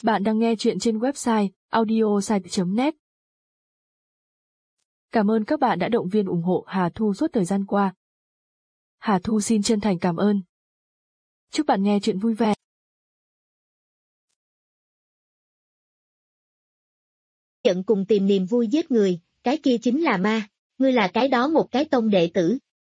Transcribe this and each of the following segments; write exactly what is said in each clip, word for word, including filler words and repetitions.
Bạn đang nghe chuyện trên website audiosite chấm net. Cảm ơn các bạn đã động viên ủng hộ Hà Thu suốt thời gian qua. Hà Thu xin chân thành cảm ơn. Chúc bạn nghe chuyện vui vẻ. Giận cùng tìm niềm vui giết người, cái kia chính là ma, ngươi là cái đó một cái tông đệ tử.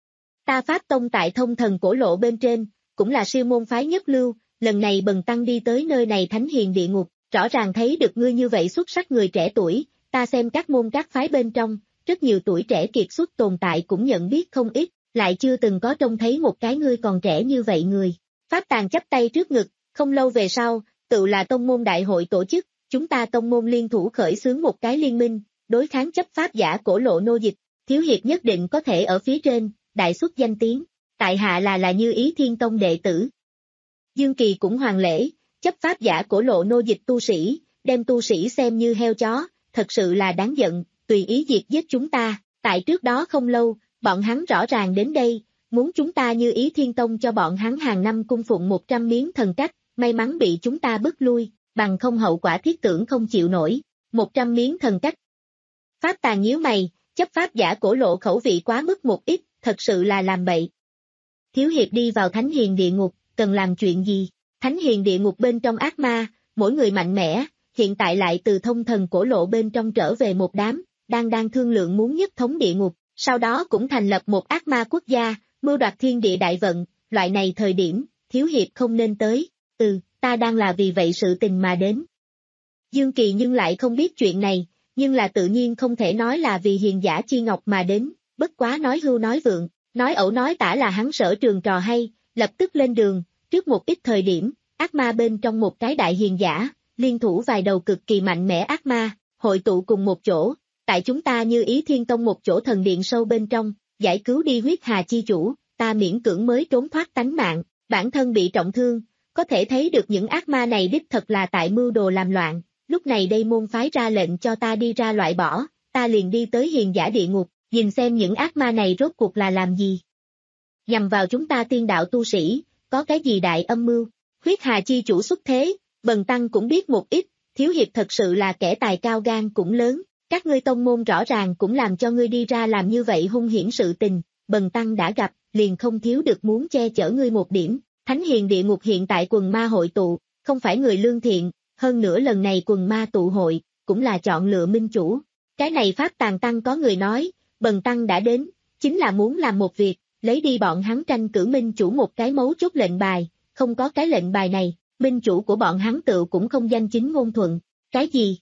Ta Pháp tông tại Thông Thần Cổ Lộ bên trên, cũng là siêu môn phái nhất lưu, lần này bần tăng đi tới nơi này thánh hiền địa ngục, rõ ràng thấy được ngươi như vậy xuất sắc người trẻ tuổi, ta xem các môn các phái bên trong, rất nhiều tuổi trẻ kiệt xuất tồn tại cũng nhận biết không ít, lại chưa từng có trông thấy một cái ngươi còn trẻ như vậy người. Pháp Tàng chắp tay trước ngực, không lâu về sau, tự là tông môn đại hội tổ chức, chúng ta tông môn liên thủ khởi xướng một cái liên minh, đối kháng chấp pháp giả cổ lộ nô dịch, thiếu hiệp nhất định có thể ở phía trên, đại xuất danh tiếng, tại hạ là là Như Ý Thiên Tông đệ tử. Dương Kỳ cũng hoàn lễ, chấp pháp giả cổ lộ nô dịch tu sĩ, đem tu sĩ xem như heo chó, thật sự là đáng giận, tùy ý diệt giết chúng ta, tại trước đó không lâu, bọn hắn rõ ràng đến đây, muốn chúng ta Như Ý Thiên Tông cho bọn hắn hàng năm cung phụng một trăm miếng thần cách, may mắn bị chúng ta bức lui, bằng không hậu quả thiết tưởng không chịu nổi, một trăm miếng thần cách. Pháp Tàng nhíu mày, chấp pháp giả cổ lộ khẩu vị quá mức một ít, thật sự là làm bậy. Thiếu hiệp đi vào thánh hiền địa ngục, cần làm chuyện gì? Thánh hiền địa ngục bên trong ác ma, mỗi người mạnh mẽ, hiện tại lại từ Thông Thần Cổ Lộ bên trong trở về một đám, đang đang thương lượng muốn nhất thống địa ngục, sau đó cũng thành lập một ác ma quốc gia, mưu đoạt thiên địa đại vận, loại này thời điểm, thiếu hiệp không nên tới, ừ, ta đang là vì vậy sự tình mà đến. Dương Kỳ nhưng lại không biết chuyện này, nhưng là tự nhiên không thể nói là vì hiền giả chi ngọc mà đến, bất quá nói hưu nói vượng, nói ẩu nói tả là hắn sở trường trò hay, lập tức lên đường, trước một ít thời điểm, ác ma bên trong một cái đại hiền giả, liên thủ vài đầu cực kỳ mạnh mẽ ác ma, hội tụ cùng một chỗ, tại chúng ta Như Ý Thiên Tông một chỗ thần điện sâu bên trong, giải cứu đi huyết hà chi chủ, ta miễn cưỡng mới trốn thoát tánh mạng, bản thân bị trọng thương, có thể thấy được những ác ma này đích thật là tại mưu đồ làm loạn, lúc này đây môn phái ra lệnh cho ta đi ra loại bỏ, ta liền đi tới hiền giả địa ngục, nhìn xem những ác ma này rốt cuộc là làm gì. Nhằm vào chúng ta tiên đạo tu sĩ, có cái gì đại âm mưu, huyết hà chi chủ xuất thế, bần tăng cũng biết một ít, thiếu hiệp thật sự là kẻ tài cao gan cũng lớn, các ngươi tông môn rõ ràng cũng làm cho ngươi đi ra làm như vậy hung hiểm sự tình, bần tăng đã gặp, liền không thiếu được muốn che chở ngươi một điểm, thánh hiền địa ngục hiện tại quần ma hội tụ, không phải người lương thiện, hơn nữa lần này quần ma tụ hội, cũng là chọn lựa minh chủ, cái này Pháp Tàng Tăng có người nói, bần tăng đã đến, chính là muốn làm một việc, lấy đi bọn hắn tranh cử minh chủ một cái mấu chốt lệnh bài, không có cái lệnh bài này, minh chủ của bọn hắn tự cũng không danh chính ngôn thuận, cái gì?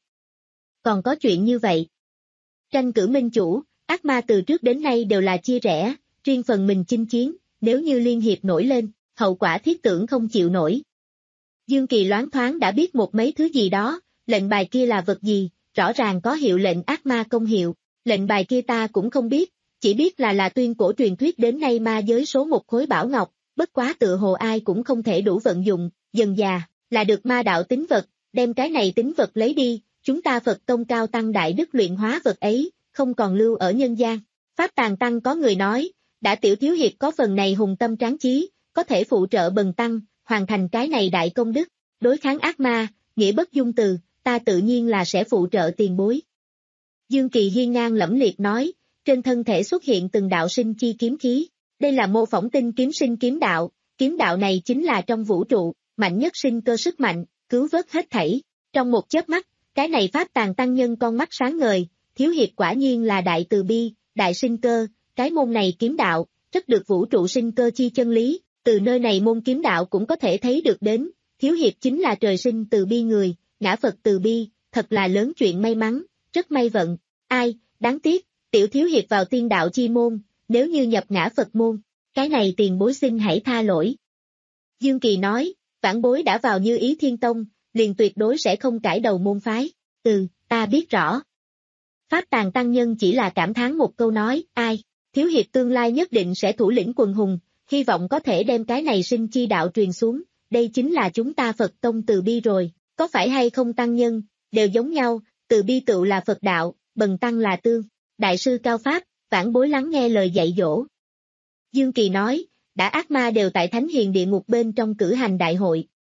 Còn có chuyện như vậy? Tranh cử minh chủ, ác ma từ trước đến nay đều là chia rẽ, riêng phần mình chinh chiến, nếu như liên hiệp nổi lên, hậu quả thiết tưởng không chịu nổi. Dương Kỳ loáng thoáng đã biết một mấy thứ gì đó, lệnh bài kia là vật gì, rõ ràng có hiệu lệnh ác ma công hiệu, lệnh bài kia ta cũng không biết, chỉ biết là là tuyên cổ truyền thuyết đến nay ma giới số một khối bảo ngọc, bất quá tựa hồ ai cũng không thể đủ vận dụng, dần già, là được ma đạo tín vật, đem cái này tín vật lấy đi, chúng ta Phật Tông cao tăng đại đức luyện hóa vật ấy, không còn lưu ở nhân gian. Pháp Tàng Tăng có người nói, đã tiểu thiếu hiệp có phần này hùng tâm tráng chí, có thể phụ trợ bần tăng, hoàn thành cái này đại công đức, đối kháng ác ma, nghĩa bất dung từ, ta tự nhiên là sẽ phụ trợ tiền bối. Dương Kỳ hiên ngang lẫm liệt nói, trên thân thể xuất hiện từng đạo sinh chi kiếm khí, đây là mô phỏng tinh kiếm sinh kiếm đạo, kiếm đạo này chính là trong vũ trụ, mạnh nhất sinh cơ sức mạnh, cứu vớt hết thảy. Trong một chớp mắt, cái này Pháp Tàng Tăng nhân con mắt sáng ngời, thiếu hiệp quả nhiên là đại từ bi, đại sinh cơ, cái môn này kiếm đạo, rất được vũ trụ sinh cơ chi chân lý, từ nơi này môn kiếm đạo cũng có thể thấy được đến, thiếu hiệp chính là trời sinh từ bi người, ngã Phật từ bi, thật là lớn chuyện may mắn, rất may vận, ai, đáng tiếc, tiểu thiếu hiệp vào tiên đạo chi môn, nếu như nhập ngã Phật môn, cái này tiền bối xin hãy tha lỗi. Dương Kỳ nói, vãn bối đã vào Như Ý Thiên Tông, liền tuyệt đối sẽ không cải đầu môn phái, ừ, ta biết rõ. Pháp Tàng Tăng nhân chỉ là cảm thán một câu nói, ai, thiếu hiệp tương lai nhất định sẽ thủ lĩnh quần hùng, hy vọng có thể đem cái này sinh chi đạo truyền xuống, đây chính là chúng ta Phật Tông từ bi rồi, có phải hay không tăng nhân, đều giống nhau, từ bi tựu là Phật đạo, bần tăng là tương, đại sư Cao Pháp, vãn bối lắng nghe lời dạy dỗ. Dương Kỳ nói, đã ác ma đều tại thánh hiền địa ngục bên trong cử hành đại hội,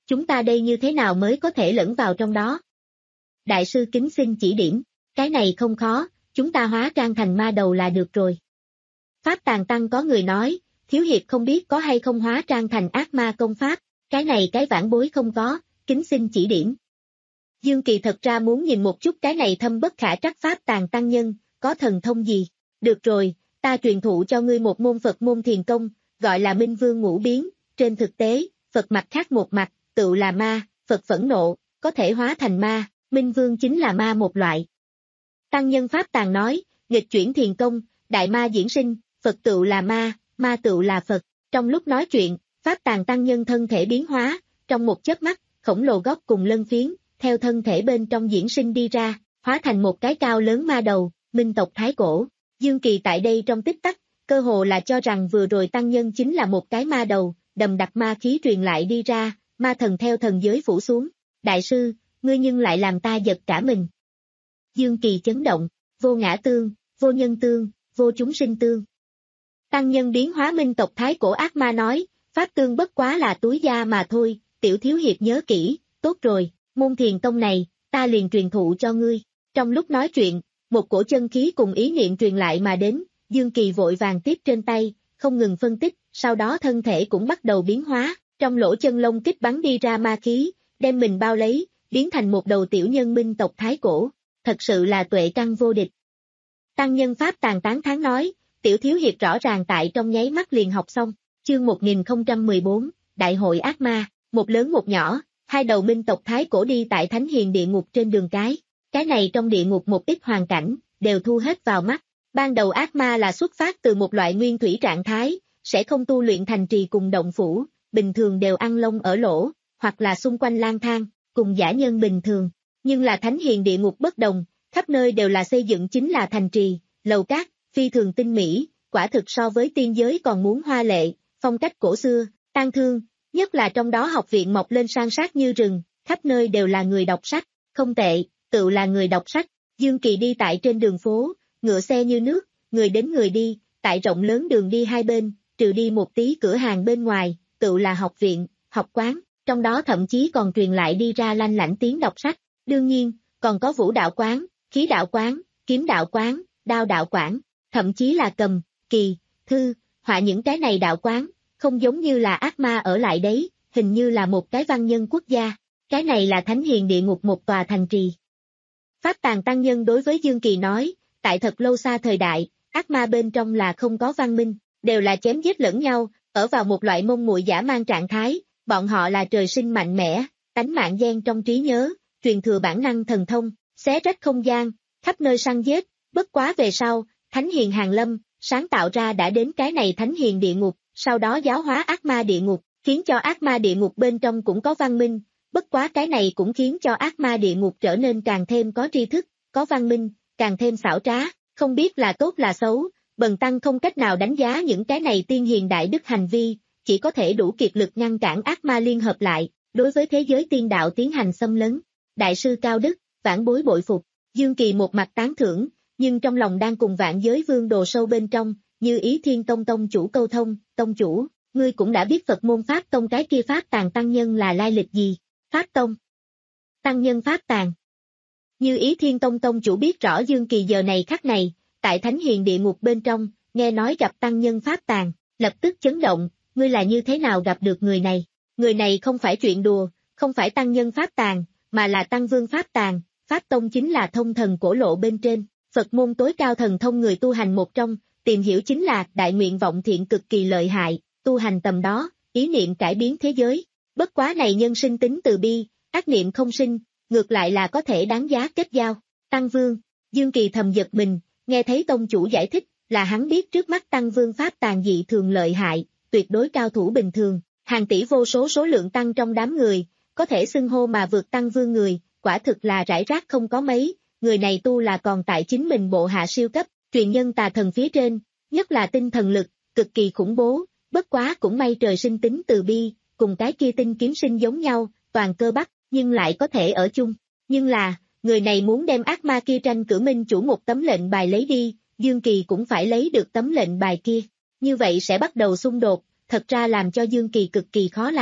chúng ta đây như thế nào mới có thể lẫn vào trong đó? Đại sư kính xin chỉ điểm, cái này không khó, chúng ta hóa trang thành ma đầu là được rồi. Pháp Tàng Tăng có người nói, Thiếu Hiệp không biết có hay không hóa trang thành ác ma công pháp, cái này cái vãn bối không có, kính xin chỉ điểm. Dương Kỳ thật ra muốn nhìn một chút cái này thâm bất khả trắc Pháp Tàng Tăng nhân, có thần thông gì. Được rồi, ta truyền thụ cho ngươi một môn Phật môn thiền công, gọi là Minh Vương Ngũ Biến, trên thực tế, Phật mặt khác một mặt, tự là ma, Phật phẫn nộ, có thể hóa thành ma, Minh Vương chính là ma một loại. Tăng nhân Pháp Tàng nói, nghịch chuyển thiền công, đại ma diễn sinh, Phật tự là ma, ma tự là Phật. Trong lúc nói chuyện, Pháp Tàng Tăng nhân thân thể biến hóa, trong một chớp mắt, khổng lồ góc cùng lân phiến, theo thân thể bên trong diễn sinh đi ra, hóa thành một cái cao lớn ma đầu, minh tộc Thái Cổ. Dương Kỳ tại đây trong tích tắc, cơ hồ là cho rằng vừa rồi Tăng nhân chính là một cái ma đầu, đầm đặc ma khí truyền lại đi ra, ma thần theo thần giới phủ xuống. Đại sư, ngươi nhưng lại làm ta giật cả mình. Dương Kỳ chấn động, vô ngã tương, vô nhân tương, vô chúng sinh tương. Tăng nhân biến hóa minh tộc Thái Cổ ác ma nói, pháp tương bất quá là túi da mà thôi, tiểu thiếu hiệp nhớ kỹ, tốt rồi, môn thiền tông này, ta liền truyền thụ cho ngươi. Trong lúc nói chuyện, một cổ chân khí cùng ý niệm truyền lại mà đến, Dương Kỳ vội vàng tiếp trên tay, không ngừng phân tích, sau đó thân thể cũng bắt đầu biến hóa, trong lỗ chân lông kích bắn đi ra ma khí, đem mình bao lấy, biến thành một đầu tiểu nhân minh tộc Thái Cổ, thật sự là tuệ căn vô địch. Tăng nhân Pháp Tàng tán thán nói, tiểu thiếu hiệp rõ ràng tại trong nháy mắt liền học xong, chương một nghìn không trăm mười bốn, Đại hội ác ma, một lớn một nhỏ, hai đầu minh tộc Thái Cổ đi tại Thánh Hiền địa ngục trên đường cái, cái này trong địa ngục một ít hoàn cảnh, đều thu hết vào mắt. Ban đầu ác ma là xuất phát từ một loại nguyên thủy trạng thái, sẽ không tu luyện thành trì cùng động phủ, bình thường đều ăn lông ở lỗ, hoặc là xung quanh lang thang, cùng dã nhân bình thường. Nhưng là Thánh Hiền địa ngục bất đồng, khắp nơi đều là xây dựng chính là thành trì, lầu cát, phi thường tinh mỹ, quả thực so với tiên giới còn muốn hoa lệ, phong cách cổ xưa, tang thương, nhất là trong đó học viện mọc lên san sát như rừng, khắp nơi đều là người đọc sách, không tệ, tự là người đọc sách. Dương Kỳ đi tại trên đường phố, ngựa xe như nước, người đến người đi, tại rộng lớn đường đi hai bên, trừ đi một tí cửa hàng bên ngoài, tự là học viện, học quán, trong đó thậm chí còn truyền lại đi ra lanh lảnh tiếng đọc sách. Đương nhiên, còn có vũ đạo quán, khí đạo quán, kiếm đạo quán, đao đạo quán, thậm chí là cầm, kỳ, thư, họa những cái này đạo quán, không giống như là ác ma ở lại đấy, hình như là một cái văn nhân quốc gia, cái này là Thánh Hiền địa ngục một tòa thành trì. Pháp Tàng Tăng nhân đối với Dương Kỳ nói, tại thật lâu xa thời đại, ác ma bên trong là không có văn minh, đều là chém giết lẫn nhau, ở vào một loại mông muội dã man trạng thái, bọn họ là trời sinh mạnh mẽ, tánh mạng gen trong trí nhớ, truyền thừa bản năng thần thông, xé rách không gian, khắp nơi săn giết, bất quá về sau, Thánh Hiền hàng lâm, sáng tạo ra đã đến cái này Thánh Hiền địa ngục, sau đó giáo hóa ác ma địa ngục, khiến cho ác ma địa ngục bên trong cũng có văn minh, bất quá cái này cũng khiến cho ác ma địa ngục trở nên càng thêm có tri thức, có văn minh, càng thêm xảo trá, không biết là tốt là xấu, Bần Tăng không cách nào đánh giá những cái này tiên hiền đại đức hành vi, chỉ có thể đủ kiệt lực ngăn cản ác ma liên hợp lại, đối với thế giới tiên đạo tiến hành xâm lấn. Đại sư cao đức, vãn bối bội phục, Dương Kỳ một mặt tán thưởng, nhưng trong lòng đang cùng vạn giới vương đồ sâu bên trong, như Ý Thiên Tông tông chủ câu thông, tông chủ, ngươi cũng đã biết Phật môn Pháp Tông cái kia Pháp Tàng Tăng nhân là lai lịch gì, Pháp Tông, Tăng nhân Pháp Tàng. Như Ý Thiên Tông tông chủ biết rõ Dương Kỳ giờ này khắc này, tại Thánh Hiền địa ngục bên trong, nghe nói gặp Tăng nhân Pháp Tàng, lập tức chấn động, ngươi là như thế nào gặp được người này, người này không phải chuyện đùa, không phải Tăng nhân Pháp Tàng, mà là Tăng Vương Pháp Tàng, Pháp Tông chính là thông thần cổ lộ bên trên, Phật môn tối cao thần thông người tu hành một trong, tìm hiểu chính là đại nguyện vọng thiện cực kỳ lợi hại, tu hành tầm đó, ý niệm cải biến thế giới, bất quá này nhân sinh tính từ bi, ác niệm không sinh, ngược lại là có thể đáng giá kết giao. Tăng Vương, Dương Kỳ thầm giật mình, nghe thấy tông chủ giải thích, là hắn biết trước mắt Tăng Vương Pháp Tàng dị thường lợi hại, tuyệt đối cao thủ bình thường, hàng tỷ vô số số lượng tăng trong đám người, có thể xưng hô mà vượt Tăng Vương người, quả thực là rải rác không có mấy, người này tu là còn tại chính mình bộ hạ siêu cấp, truyền nhân tà thần phía trên, nhất là tinh thần lực, cực kỳ khủng bố, bất quá cũng may trời sinh tính từ bi, cùng cái kia tinh kiếm sinh giống nhau, toàn cơ bắp, nhưng lại có thể ở chung. Nhưng là, người này muốn đem ác ma kia tranh cử minh chủ một tấm lệnh bài lấy đi, Dương Kỳ cũng phải lấy được tấm lệnh bài kia. Như vậy sẽ bắt đầu xung đột, thật ra làm cho Dương Kỳ cực kỳ khó làm.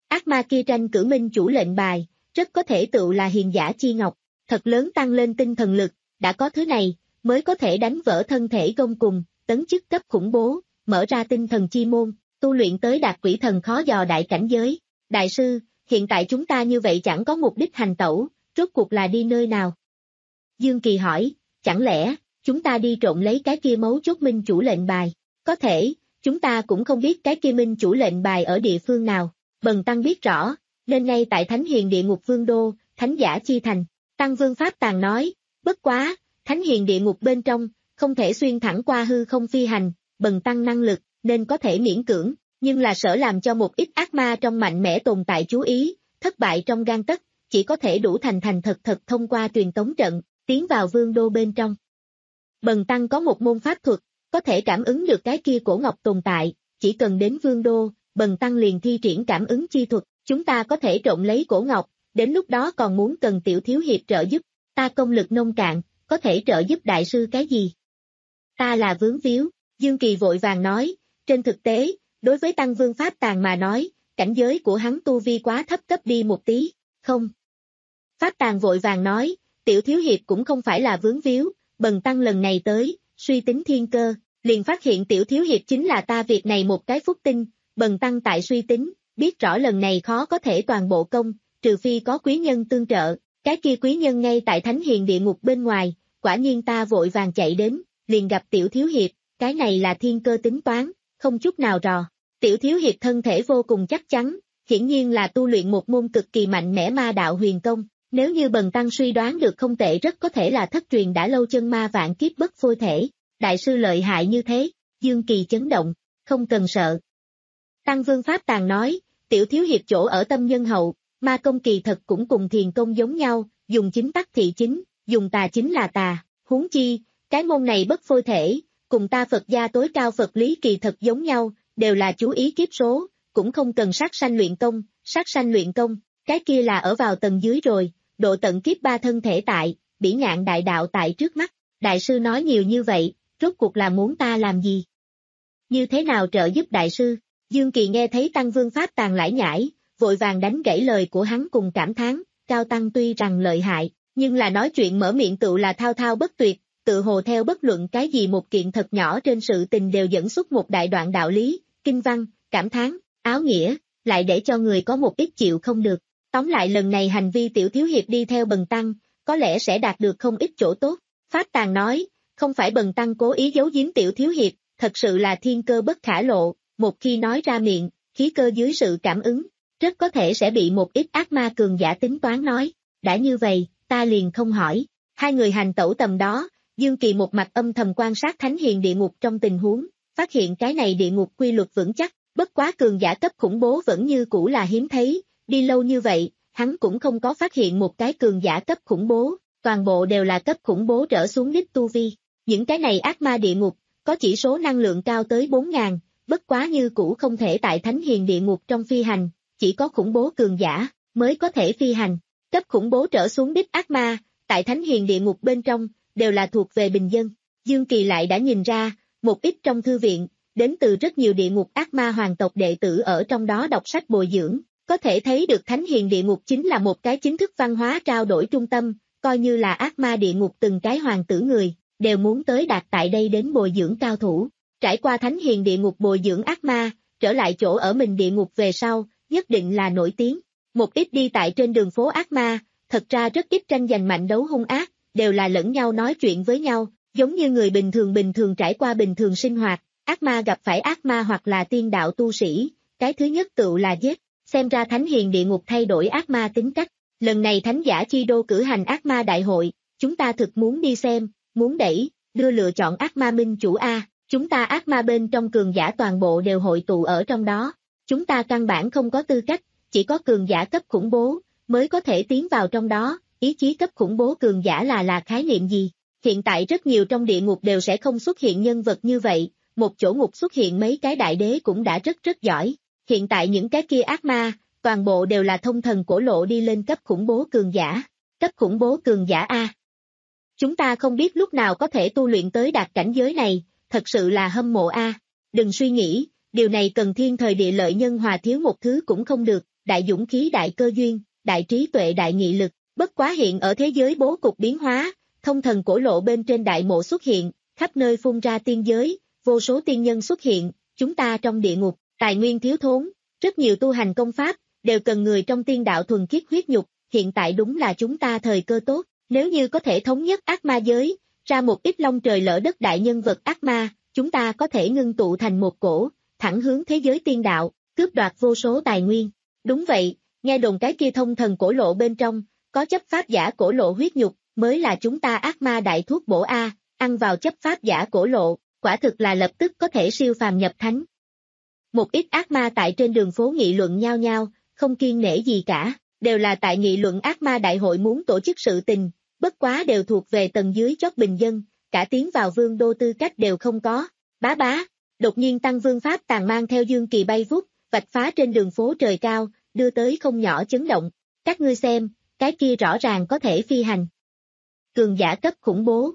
ác ma kia tranh cử minh chủ lệnh bài, rất có thể tựu là hiền giả chi ngọc, thật lớn tăng lên tinh thần lực, đã có thứ này, mới có thể đánh vỡ thân thể gông cùng, tấn chức cấp khủng bố, mở ra tinh thần chi môn, tu luyện tới đạt quỷ thần khó dò đại cảnh giới. Đại sư, hiện tại chúng ta như vậy chẳng có mục đích hành tẩu, rốt cuộc là đi nơi nào? Dương Kỳ hỏi, chẳng lẽ, chúng ta đi trộn lấy cái kia mấu chốt minh chủ lệnh bài? Có thể, chúng ta cũng không biết cái kia minh chủ lệnh bài ở địa phương nào. Bần Tăng biết rõ, nên ngay tại Thánh Hiền Địa Ngục Vương Đô, Thánh Giả Chi Thành. Tăng Vương Pháp Tàng nói, bất quá, Thánh Hiền Địa Ngục bên trong, không thể xuyên thẳng qua hư không phi hành, Bần Tăng năng lực, nên có thể miễn cưỡng, nhưng là sợ làm cho một ít ác ma trong mạnh mẽ tồn tại chú ý, thất bại trong gang tấc, chỉ có thể đủ thành thành thật thật thông qua truyền tống trận, tiến vào Vương Đô bên trong. Bần Tăng có một môn pháp thuật, có thể cảm ứng được cái kia cổ ngọc tồn tại, chỉ cần đến Vương Đô, Bần Tăng liền thi triển cảm ứng chi thuật, chúng ta có thể trộn lấy cổ ngọc, đến lúc đó còn muốn cần Tiểu Thiếu Hiệp trợ giúp, ta công lực nông cạn, có thể trợ giúp đại sư cái gì? Ta là vướng víu, Dương Kỳ vội vàng nói, trên thực tế, đối với Tăng Vương Pháp Tàng mà nói, cảnh giới của hắn tu vi quá thấp cấp đi một tí, không. Pháp Tàng vội vàng nói, Tiểu Thiếu Hiệp cũng không phải là vướng víu, Bần Tăng lần này tới, suy tính thiên cơ, liền phát hiện Tiểu Thiếu Hiệp chính là ta việc này một cái phúc tinh, Bần Tăng tại suy tính, biết rõ lần này khó có thể toàn bộ công, trừ phi có quý nhân tương trợ, cái kia quý nhân ngay tại Thánh Hiền Địa Ngục bên ngoài, quả nhiên ta vội vàng chạy đến, liền gặp Tiểu Thiếu Hiệp, cái này là thiên cơ tính toán, không chút nào rò. Tiểu Thiếu Hiệp thân thể vô cùng chắc chắn, hiển nhiên là tu luyện một môn cực kỳ mạnh mẽ ma đạo huyền công, nếu như Bần Tăng suy đoán được không tệ rất có thể là thất truyền đã lâu chân ma vạn kiếp bất phôi thể, đại sư lợi hại như thế, Dương Kỳ chấn động, không cần sợ. Tăng Vương Pháp Tàng nói, Tiểu Thiếu Hiệp chỗ ở tâm nhân hậu, ma công kỳ thật cũng cùng thiền công giống nhau, dùng chính tắc thị chính, dùng tà chính là tà, huống chi, cái môn này bất phôi thể, cùng ta Phật gia tối cao Phật lý kỳ thật giống nhau, đều là chú ý kiếp số, cũng không cần sát sanh luyện công, sát sanh luyện công, cái kia là ở vào tầng dưới rồi, độ tận kiếp ba thân thể tại, bỉ ngạn đại đạo tại trước mắt, đại sư nói nhiều như vậy, rốt cuộc là muốn ta làm gì? Như thế nào trợ giúp đại sư? Dương Kỳ nghe thấy Tăng Vương Pháp Tàng lải nhải, vội vàng đánh gãy lời của hắn cùng cảm thán, Cao Tăng tuy rằng lợi hại, nhưng là nói chuyện mở miệng tự là thao thao bất tuyệt, tự hồ theo bất luận cái gì một kiện thật nhỏ trên sự tình đều dẫn xuất một đại đoạn đạo lý, kinh văn, cảm thán, áo nghĩa, lại để cho người có một ít chịu không được. Tóm lại lần này hành vi Tiểu Thiếu Hiệp đi theo Bần Tăng, có lẽ sẽ đạt được không ít chỗ tốt. Pháp Tàng nói, không phải Bần Tăng cố ý giấu giếm Tiểu Thiếu Hiệp, thật sự là thiên cơ bất khả lộ, một khi nói ra miệng, khí cơ dưới sự cảm ứng, rất có thể sẽ bị một ít ác ma cường giả tính toán nói. Đã như vậy, ta liền không hỏi. Hai người hành tẩu tầm đó, Dương Kỳ một mặt âm thầm quan sát Thánh Hiền Địa Ngục trong tình huống, phát hiện cái này địa ngục quy luật vững chắc, bất quá cường giả cấp khủng bố vẫn như cũ là hiếm thấy, đi lâu như vậy, hắn cũng không có phát hiện một cái cường giả cấp khủng bố, toàn bộ đều là cấp khủng bố trở xuống đích tu vi. Những cái này ác ma địa ngục, có chỉ số năng lượng cao tới bốn ngàn, bất quá như cũ không thể tại Thánh Hiền Địa Ngục trong phi hành, chỉ có khủng bố cường giả mới có thể phi hành. Cấp khủng bố trở xuống đích ác ma, tại Thánh Hiền Địa Ngục bên trong, đều là thuộc về bình dân. Dương Kỳ lại đã nhìn ra, một ít trong thư viện, đến từ rất nhiều địa ngục ác ma hoàng tộc đệ tử ở trong đó đọc sách bồi dưỡng, có thể thấy được Thánh Hiền Địa Ngục chính là một cái chính thức văn hóa trao đổi trung tâm, coi như là ác ma địa ngục từng cái hoàng tử người, đều muốn tới đạt tại đây đến bồi dưỡng cao thủ. Trải qua Thánh Hiền Địa Ngục bồi dưỡng ác ma, trở lại chỗ ở mình địa ngục về sau, nhất định là nổi tiếng. Một ít đi tại trên đường phố ác ma, thật ra rất ít tranh giành mạnh đấu hung ác, đều là lẫn nhau nói chuyện với nhau, giống như người bình thường bình thường trải qua bình thường sinh hoạt, ác ma gặp phải ác ma hoặc là tiên đạo tu sĩ, cái thứ nhất tựu là giết, xem ra Thánh Hiền Địa Ngục thay đổi ác ma tính cách. Lần này Thánh Giả Chi Đô cử hành ác ma đại hội, chúng ta thực muốn đi xem, muốn đẩy, đưa lựa chọn ác ma minh chủ A, chúng ta ác ma bên trong cường giả toàn bộ đều hội tụ ở trong đó, chúng ta căn bản không có tư cách, chỉ có cường giả cấp khủng bố, mới có thể tiến vào trong đó, ý chí cấp khủng bố cường giả là là khái niệm gì? Hiện tại rất nhiều trong địa ngục đều sẽ không xuất hiện nhân vật như vậy, một chỗ ngục xuất hiện mấy cái đại đế cũng đã rất rất giỏi, hiện tại những cái kia ác ma, toàn bộ đều là thông thần cổ lộ đi lên cấp khủng bố cường giả, cấp khủng bố cường giả A. Chúng ta không biết lúc nào có thể tu luyện tới đạt cảnh giới này, thật sự là hâm mộ A. Đừng suy nghĩ, điều này cần thiên thời địa lợi nhân hòa thiếu một thứ cũng không được, đại dũng khí đại cơ duyên, đại trí tuệ đại nghị lực, bất quá hiện ở thế giới bố cục biến hóa, thông thần cổ lộ bên trên đại mộ xuất hiện, khắp nơi phun ra tiên giới, vô số tiên nhân xuất hiện, chúng ta trong địa ngục, tài nguyên thiếu thốn, rất nhiều tu hành công pháp, đều cần người trong tiên đạo thuần khiết huyết nhục, hiện tại đúng là chúng ta thời cơ tốt, nếu như có thể thống nhất ác ma giới, ra một ít long trời lỡ đất đại nhân vật ác ma, chúng ta có thể ngưng tụ thành một cổ, thẳng hướng thế giới tiên đạo, cướp đoạt vô số tài nguyên. Đúng vậy, nghe đồn cái kia thông thần cổ lộ bên trong, có chấp pháp giả cổ lộ huyết nhục, mới là chúng ta ác ma đại thuốc bổ A, ăn vào chấp pháp giả cổ lộ, quả thực là lập tức có thể siêu phàm nhập thánh. Một ít ác ma tại trên đường phố nghị luận nhau nhau, không kiêng nể gì cả, đều là tại nghị luận ác ma đại hội muốn tổ chức sự tình, bất quá đều thuộc về tầng dưới chót bình dân, cả tiến vào vương đô tư cách đều không có. Bá bá, đột nhiên Tăng Vương Pháp Tàng mang theo dương kỳ bay vút, vạch phá trên đường phố trời cao, đưa tới không nhỏ chấn động. Các ngươi xem, cái kia rõ ràng có thể phi hành. Cường giả cấp khủng bố.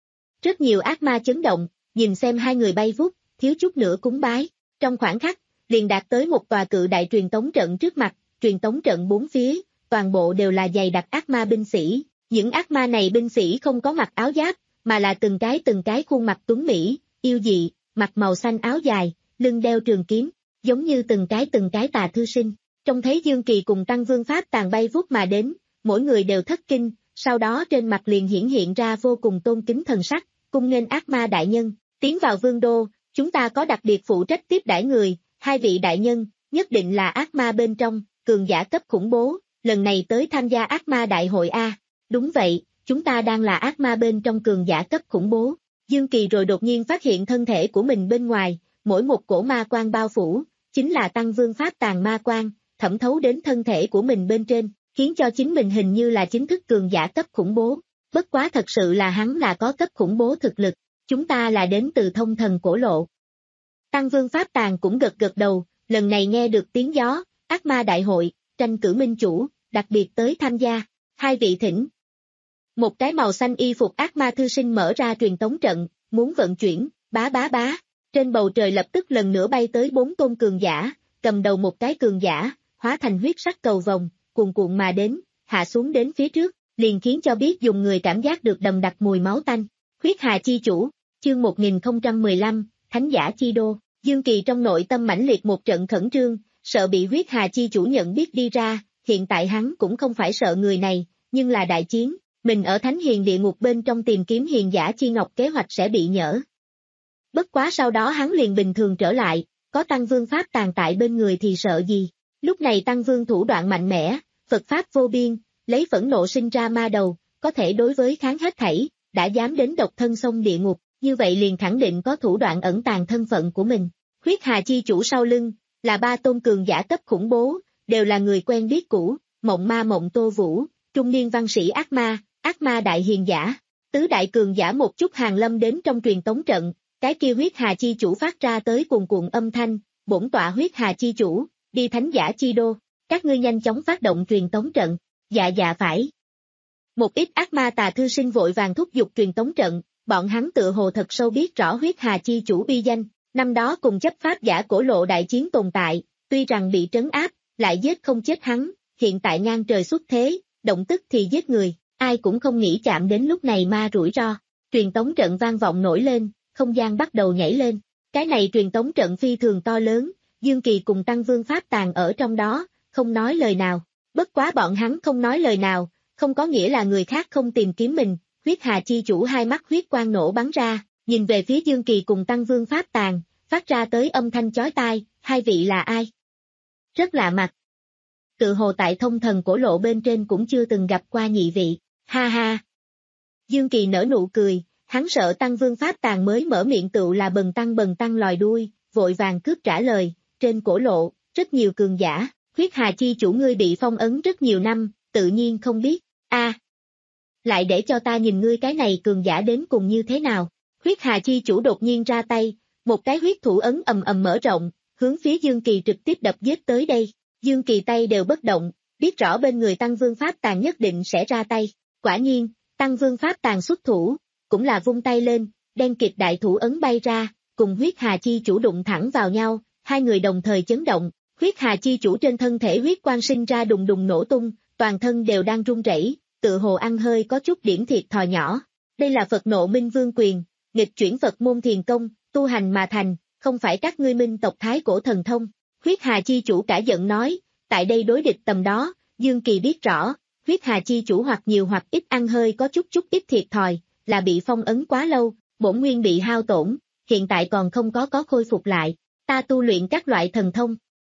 Rất nhiều ác ma chấn động, nhìn xem hai người bay vút, thiếu chút nữa cúng bái. Trong khoảng khắc, liền đạt tới một tòa cự đại truyền tống trận trước mặt, truyền tống trận bốn phía, toàn bộ đều là dày đặc ác ma binh sĩ. Những ác ma này binh sĩ không có mặc áo giáp, mà là từng cái từng cái khuôn mặt tuấn mỹ, yêu dị, mặc màu xanh áo dài, lưng đeo trường kiếm, giống như từng cái từng cái tà thư sinh. Trông thấy Dương Kỳ cùng Tăng Vương Pháp Tàng bay vút mà đến, mỗi người đều thất kinh, sau đó trên mặt liền hiển hiện ra vô cùng tôn kính thần sắc, cung nghênh ác ma đại nhân, tiến vào vương đô, chúng ta có đặc biệt phụ trách tiếp đãi người, hai vị đại nhân, nhất định là ác ma bên trong, cường giả cấp khủng bố, lần này tới tham gia ác ma đại hội A. Đúng vậy, chúng ta đang là ác ma bên trong cường giả cấp khủng bố. Dương Kỳ rồi đột nhiên phát hiện thân thể của mình bên ngoài, mỗi một cổ ma quan bao phủ, chính là Tăng Vương Pháp Tàng ma quan, thẩm thấu đến thân thể của mình bên trên, khiến cho chính mình hình như là chính thức cường giả cấp khủng bố. Bất quá thật sự là hắn là có cấp khủng bố thực lực, chúng ta là đến từ thông thần cổ lộ. Tăng Vương Pháp Tàng cũng gật gật đầu, lần này nghe được tiếng gió, ác ma đại hội, tranh cử minh chủ, đặc biệt tới tham gia, hai vị thỉnh. Một cái màu xanh y phục ác ma thư sinh mở ra truyền tống trận, muốn vận chuyển, bá bá bá, trên bầu trời lập tức lần nữa bay tới bốn tôn cường giả, cầm đầu một cái cường giả, hóa thành huyết sắc cầu vồng, cuồn cuộn mà đến, hạ xuống đến phía trước, liền khiến cho biết dùng người cảm giác được đậm đặc mùi máu tanh. Huyết Hà chi chủ, chương một nghìn không trăm mười lăm, Thánh giả chi đô, Dương Kỳ trong nội tâm mãnh liệt một trận khẩn trương, sợ bị Huyết Hà chi chủ nhận biết đi ra, hiện tại hắn cũng không phải sợ người này, nhưng là đại chiến, mình ở Thánh Hiền địa ngục bên trong tìm kiếm hiền giả chi ngọc kế hoạch sẽ bị nhỡ. Bất quá sau đó hắn liền bình thường trở lại, có Tăng Vương Pháp Tàng tại bên người thì sợ gì. Lúc này Tăng Vương thủ đoạn mạnh mẽ, Phật Pháp vô biên, lấy phẫn nộ sinh ra ma đầu, có thể đối với kháng hết thảy, đã dám đến độc thân sông địa ngục, như vậy liền khẳng định có thủ đoạn ẩn tàng thân phận của mình. Huyết Hà chi chủ sau lưng, là ba tôn cường giả cấp khủng bố, đều là người quen biết cũ, Mộng Ma Mộng Tô Vũ, trung niên văn sĩ ác ma, ác ma đại hiền giả, tứ đại cường giả một chút hàng lâm đến trong truyền tống trận, cái kia Huyết Hà chi chủ phát ra tới cuồn cuộn âm thanh, bổn tọa Huyết Hà chi chủ, đi thánh giả chi đô, các ngươi nhanh chóng phát động truyền tống trận, dạ dạ phải. Một ít ác ma tà thư sinh vội vàng thúc giục truyền tống trận, bọn hắn tựa hồ thật sâu biết rõ Huyết Hà chi chủ uy danh, năm đó cùng chấp pháp giả cổ lộ đại chiến tồn tại, tuy rằng bị trấn áp, lại giết không chết hắn, hiện tại ngang trời xuất thế, động tức thì giết người, ai cũng không nghĩ chạm đến lúc này ma rủi ro. Truyền tống trận vang vọng nổi lên, không gian bắt đầu nhảy lên, cái này truyền tống trận phi thường to lớn, Dương Kỳ cùng Tăng Vương Pháp Tàng ở trong đó, không nói lời nào, bất quá bọn hắn không nói lời nào, không có nghĩa là người khác không tìm kiếm mình. Huyết Hà chi chủ hai mắt huyết quang nổ bắn ra, nhìn về phía Dương Kỳ cùng Tăng Vương Pháp Tàng, phát ra tới âm thanh chói tai, hai vị là ai? Rất lạ mặt. Tự hồ tại thông thần cổ lộ bên trên cũng chưa từng gặp qua nhị vị, ha ha. Dương Kỳ nở nụ cười, hắn sợ Tăng Vương Pháp Tàng mới mở miệng tựu là bần tăng bần tăng lòi đuôi, vội vàng cướp trả lời, trên cổ lộ, rất nhiều cường giả, Huyết Hà chi chủ ngươi bị phong ấn rất nhiều năm, tự nhiên không biết, a. À, lại để cho ta nhìn ngươi cái này cường giả đến cùng như thế nào. Huyết Hà chi chủ đột nhiên ra tay, một cái huyết thủ ấn ầm ầm mở rộng, hướng phía Dương Kỳ trực tiếp đập giết tới đây. Dương Kỳ tay đều bất động, biết rõ bên người Tăng Vương Pháp Tàng nhất định sẽ ra tay. Quả nhiên, Tăng Vương Pháp Tàng xuất thủ, cũng là vung tay lên, đen kịt đại thủ ấn bay ra, cùng Huyết Hà chi chủ đụng thẳng vào nhau, hai người đồng thời chấn động, Huyết Hà chi chủ trên thân thể huyết quang sinh ra đùng đùng nổ tung, toàn thân đều đang run rẩy, tự hồ ăn hơi có chút điểm thiệt thòi nhỏ. Đây là Phật Nộ Minh Vương quyền, nghịch chuyển Phật môn thiền công, tu hành mà thành, không phải các ngươi minh tộc thái cổ thần thông. Huyết Hà chi chủ cả giận nói, tại đây đối địch tầm đó, Dương Kỳ biết rõ, Huyết Hà chi chủ hoặc nhiều hoặc ít ăn hơi có chút chút ít thiệt thòi, là bị phong ấn quá lâu, bổn nguyên bị hao tổn, hiện tại còn không có có khôi phục lại. Ta tu luyện các loại thần thông.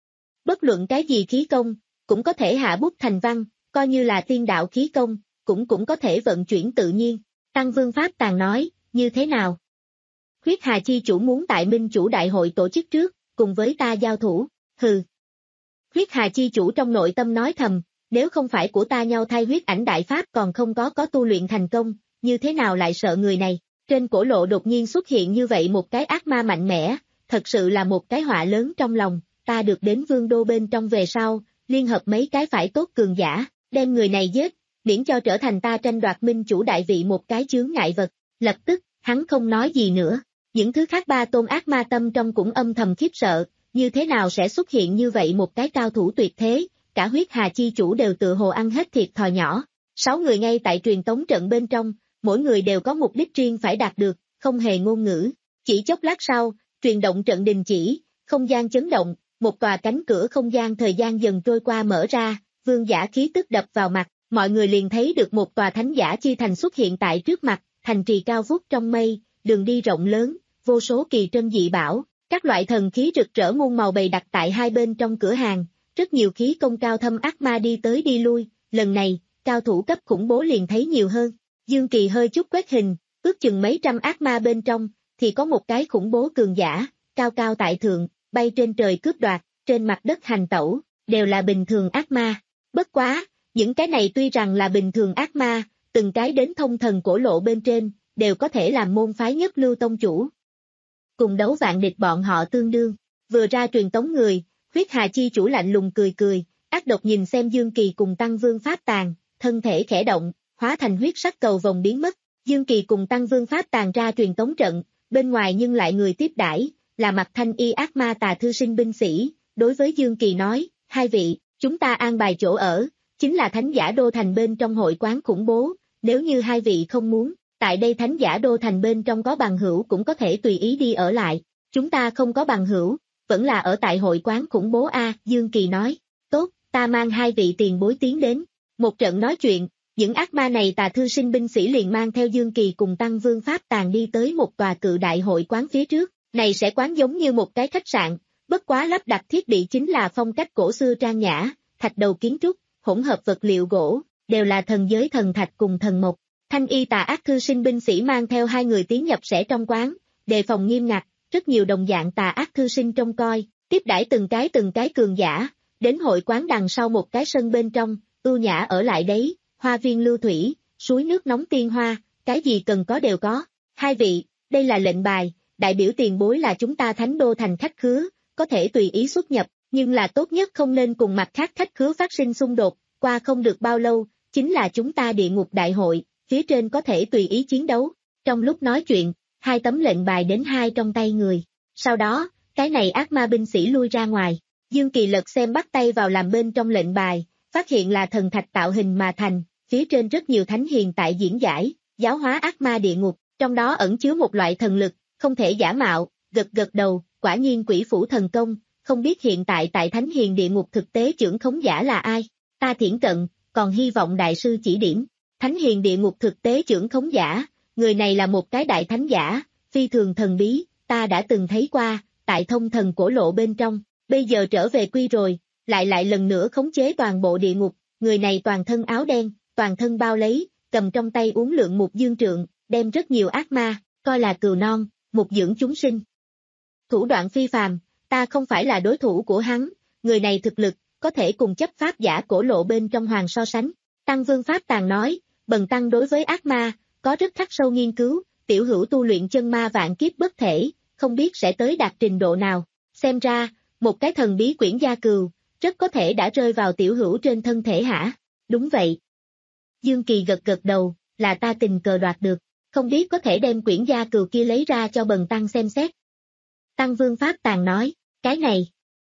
Bất luận cái gì khí công, cũng có thể hạ bút thành văn, coi như là tiên đạo khí công, cũng cũng có thể vận chuyển tự nhiên. Tăng Vương Pháp Tàng nói, như thế nào? Huyết Hà chi chủ muốn tại Minh chủ đại hội tổ chức trước, cùng với ta giao thủ, hừ. Huyết Hà chi chủ trong nội tâm nói thầm, nếu không phải của ta nhau thay huyết ảnh đại pháp còn không có có tu luyện thành công, như thế nào lại sợ người này? Trên cổ lộ đột nhiên xuất hiện như vậy một cái ác ma mạnh mẽ, thật sự là một cái họa lớn trong lòng, ta được đến vương đô bên trong về sau, liên hợp mấy cái phải tốt cường giả, đem người này giết, miễn cho trở thành ta tranh đoạt minh chủ đại vị một cái chướng ngại vật. Lập tức, hắn không nói gì nữa, những thứ khác ba tôn ác ma tâm trong cũng âm thầm khiếp sợ, như thế nào sẽ xuất hiện như vậy một cái cao thủ tuyệt thế, cả Huyết Hà chi chủ đều tự hồ ăn hết thiệt thòi nhỏ. Sáu người ngay tại truyền tống trận bên trong, mỗi người đều có mục đích riêng phải đạt được, không hề ngôn ngữ. Chỉ chốc lát sau, truyền động trận đình chỉ, không gian chấn động, một tòa cánh cửa không gian thời gian dần trôi qua mở ra, vương giả khí tức đập vào mặt, mọi người liền thấy được một tòa thánh giả chi thành xuất hiện tại trước mặt, thành trì cao vút trong mây, đường đi rộng lớn, vô số kỳ trân dị bảo, các loại thần khí rực rỡ muôn màu bày đặt tại hai bên trong cửa hàng, rất nhiều khí công cao thâm ác ma đi tới đi lui, lần này, cao thủ cấp khủng bố liền thấy nhiều hơn. Dương Kỳ hơi chút quét hình, ước chừng mấy trăm ác ma bên trong, thì có một cái khủng bố cường giả, cao cao tại thượng, bay trên trời cướp đoạt, trên mặt đất hành tẩu, đều là bình thường ác ma. Bất quá, những cái này tuy rằng là bình thường ác ma, từng cái đến thông thần cổ lộ bên trên, đều có thể làm môn phái nhất lưu tông chủ. Cùng đấu vạn địch bọn họ tương đương, vừa ra truyền tống người, Huyết Hà chi chủ lạnh lùng cười cười, ác độc nhìn xem Dương Kỳ cùng Tăng Vương Pháp Tàng, thân thể khẽ động, hóa thành huyết sắc cầu vòng biến mất. Dương Kỳ cùng Tăng Vương Pháp Tàng ra truyền tống trận, bên ngoài nhưng lại người tiếp đãi, là mặt thanh y ác ma Tà Thư Sinh binh sĩ, đối với Dương Kỳ nói, hai vị, chúng ta an bài chỗ ở, chính là Thánh Giả Đô Thành bên trong hội quán khủng bố, nếu như hai vị không muốn, tại đây Thánh Giả Đô Thành bên trong có bằng hữu cũng có thể tùy ý đi ở lại, chúng ta không có bằng hữu, vẫn là ở tại hội quán khủng bố A, Dương Kỳ nói, tốt, ta mang hai vị tiền bối tiến đến, một trận nói chuyện. Những ác ma này Tà Thư Sinh binh sĩ liền mang theo Dương Kỳ cùng Tăng Vương Pháp Tàng đi tới một tòa cự đại hội quán phía trước, này sẽ quán giống như một cái khách sạn, bất quá lắp đặt thiết bị chính là phong cách cổ xưa trang nhã, thạch đầu kiến trúc, hỗn hợp vật liệu gỗ, đều là thần giới thần thạch cùng thần mộc. Thanh y Tà Ác Thư Sinh binh sĩ mang theo hai người tiến nhập sẽ trong quán, đề phòng nghiêm ngặt, rất nhiều đồng dạng Tà Ác Thư Sinh trông coi, tiếp đãi từng cái từng cái cường giả, đến hội quán đằng sau một cái sân bên trong, ưu nhã ở lại đấy. Hoa viên lưu thủy, suối nước nóng tiên hoa, cái gì cần có đều có. Hai vị, đây là lệnh bài, đại biểu tiền bối là chúng ta Thánh Đô Thành khách khứa, có thể tùy ý xuất nhập, nhưng là tốt nhất không nên cùng mặt khác khách khứa phát sinh xung đột, qua không được bao lâu, chính là chúng ta địa ngục đại hội, phía trên có thể tùy ý chiến đấu. Trong lúc nói chuyện, hai tấm lệnh bài đến hai trong tay người. Sau đó, cái này ác ma binh sĩ lui ra ngoài. Dương Kỳ lật xem bắt tay vào làm bên trong lệnh bài, phát hiện là thần thạch tạo hình mà thành, phía trên rất nhiều thánh hiền tại diễn giải, giáo hóa ác ma địa ngục, trong đó ẩn chứa một loại thần lực, không thể giả mạo, gật gật đầu, quả nhiên quỷ phủ thần công, không biết hiện tại tại thánh hiền địa ngục thực tế trưởng khống giả là ai, ta thiển cận, còn hy vọng đại sư chỉ điểm, thánh hiền địa ngục thực tế trưởng khống giả, người này là một cái đại thánh giả, phi thường thần bí, ta đã từng thấy qua, tại thông thần cổ lộ bên trong, bây giờ trở về quy rồi. Lại lại lần nữa khống chế toàn bộ địa ngục, người này toàn thân áo đen, toàn thân bao lấy, cầm trong tay uốn lượn một dương trượng, đem rất nhiều ác ma, coi là cừu non, mục dưỡng chúng sinh. Thủ đoạn phi phàm, ta không phải là đối thủ của hắn, người này thực lực, có thể cùng chấp pháp giả cổ lộ bên trong hoàng so sánh. Tăng Vương Pháp Tàng nói, bần tăng đối với ác ma, có rất khắc sâu nghiên cứu, tiểu hữu tu luyện chân ma vạn kiếp bất thể, không biết sẽ tới đạt trình độ nào. Xem ra, một cái thần bí quyển gia cừu, rất có thể đã rơi vào tiểu hữu trên thân thể hả? Đúng vậy. Dương Kỳ gật gật đầu, là ta tình cờ đoạt được, không biết có thể đem quyển gia cừu kia lấy ra cho bần tăng xem xét. Tăng Vương Pháp Tàng nói, cái này.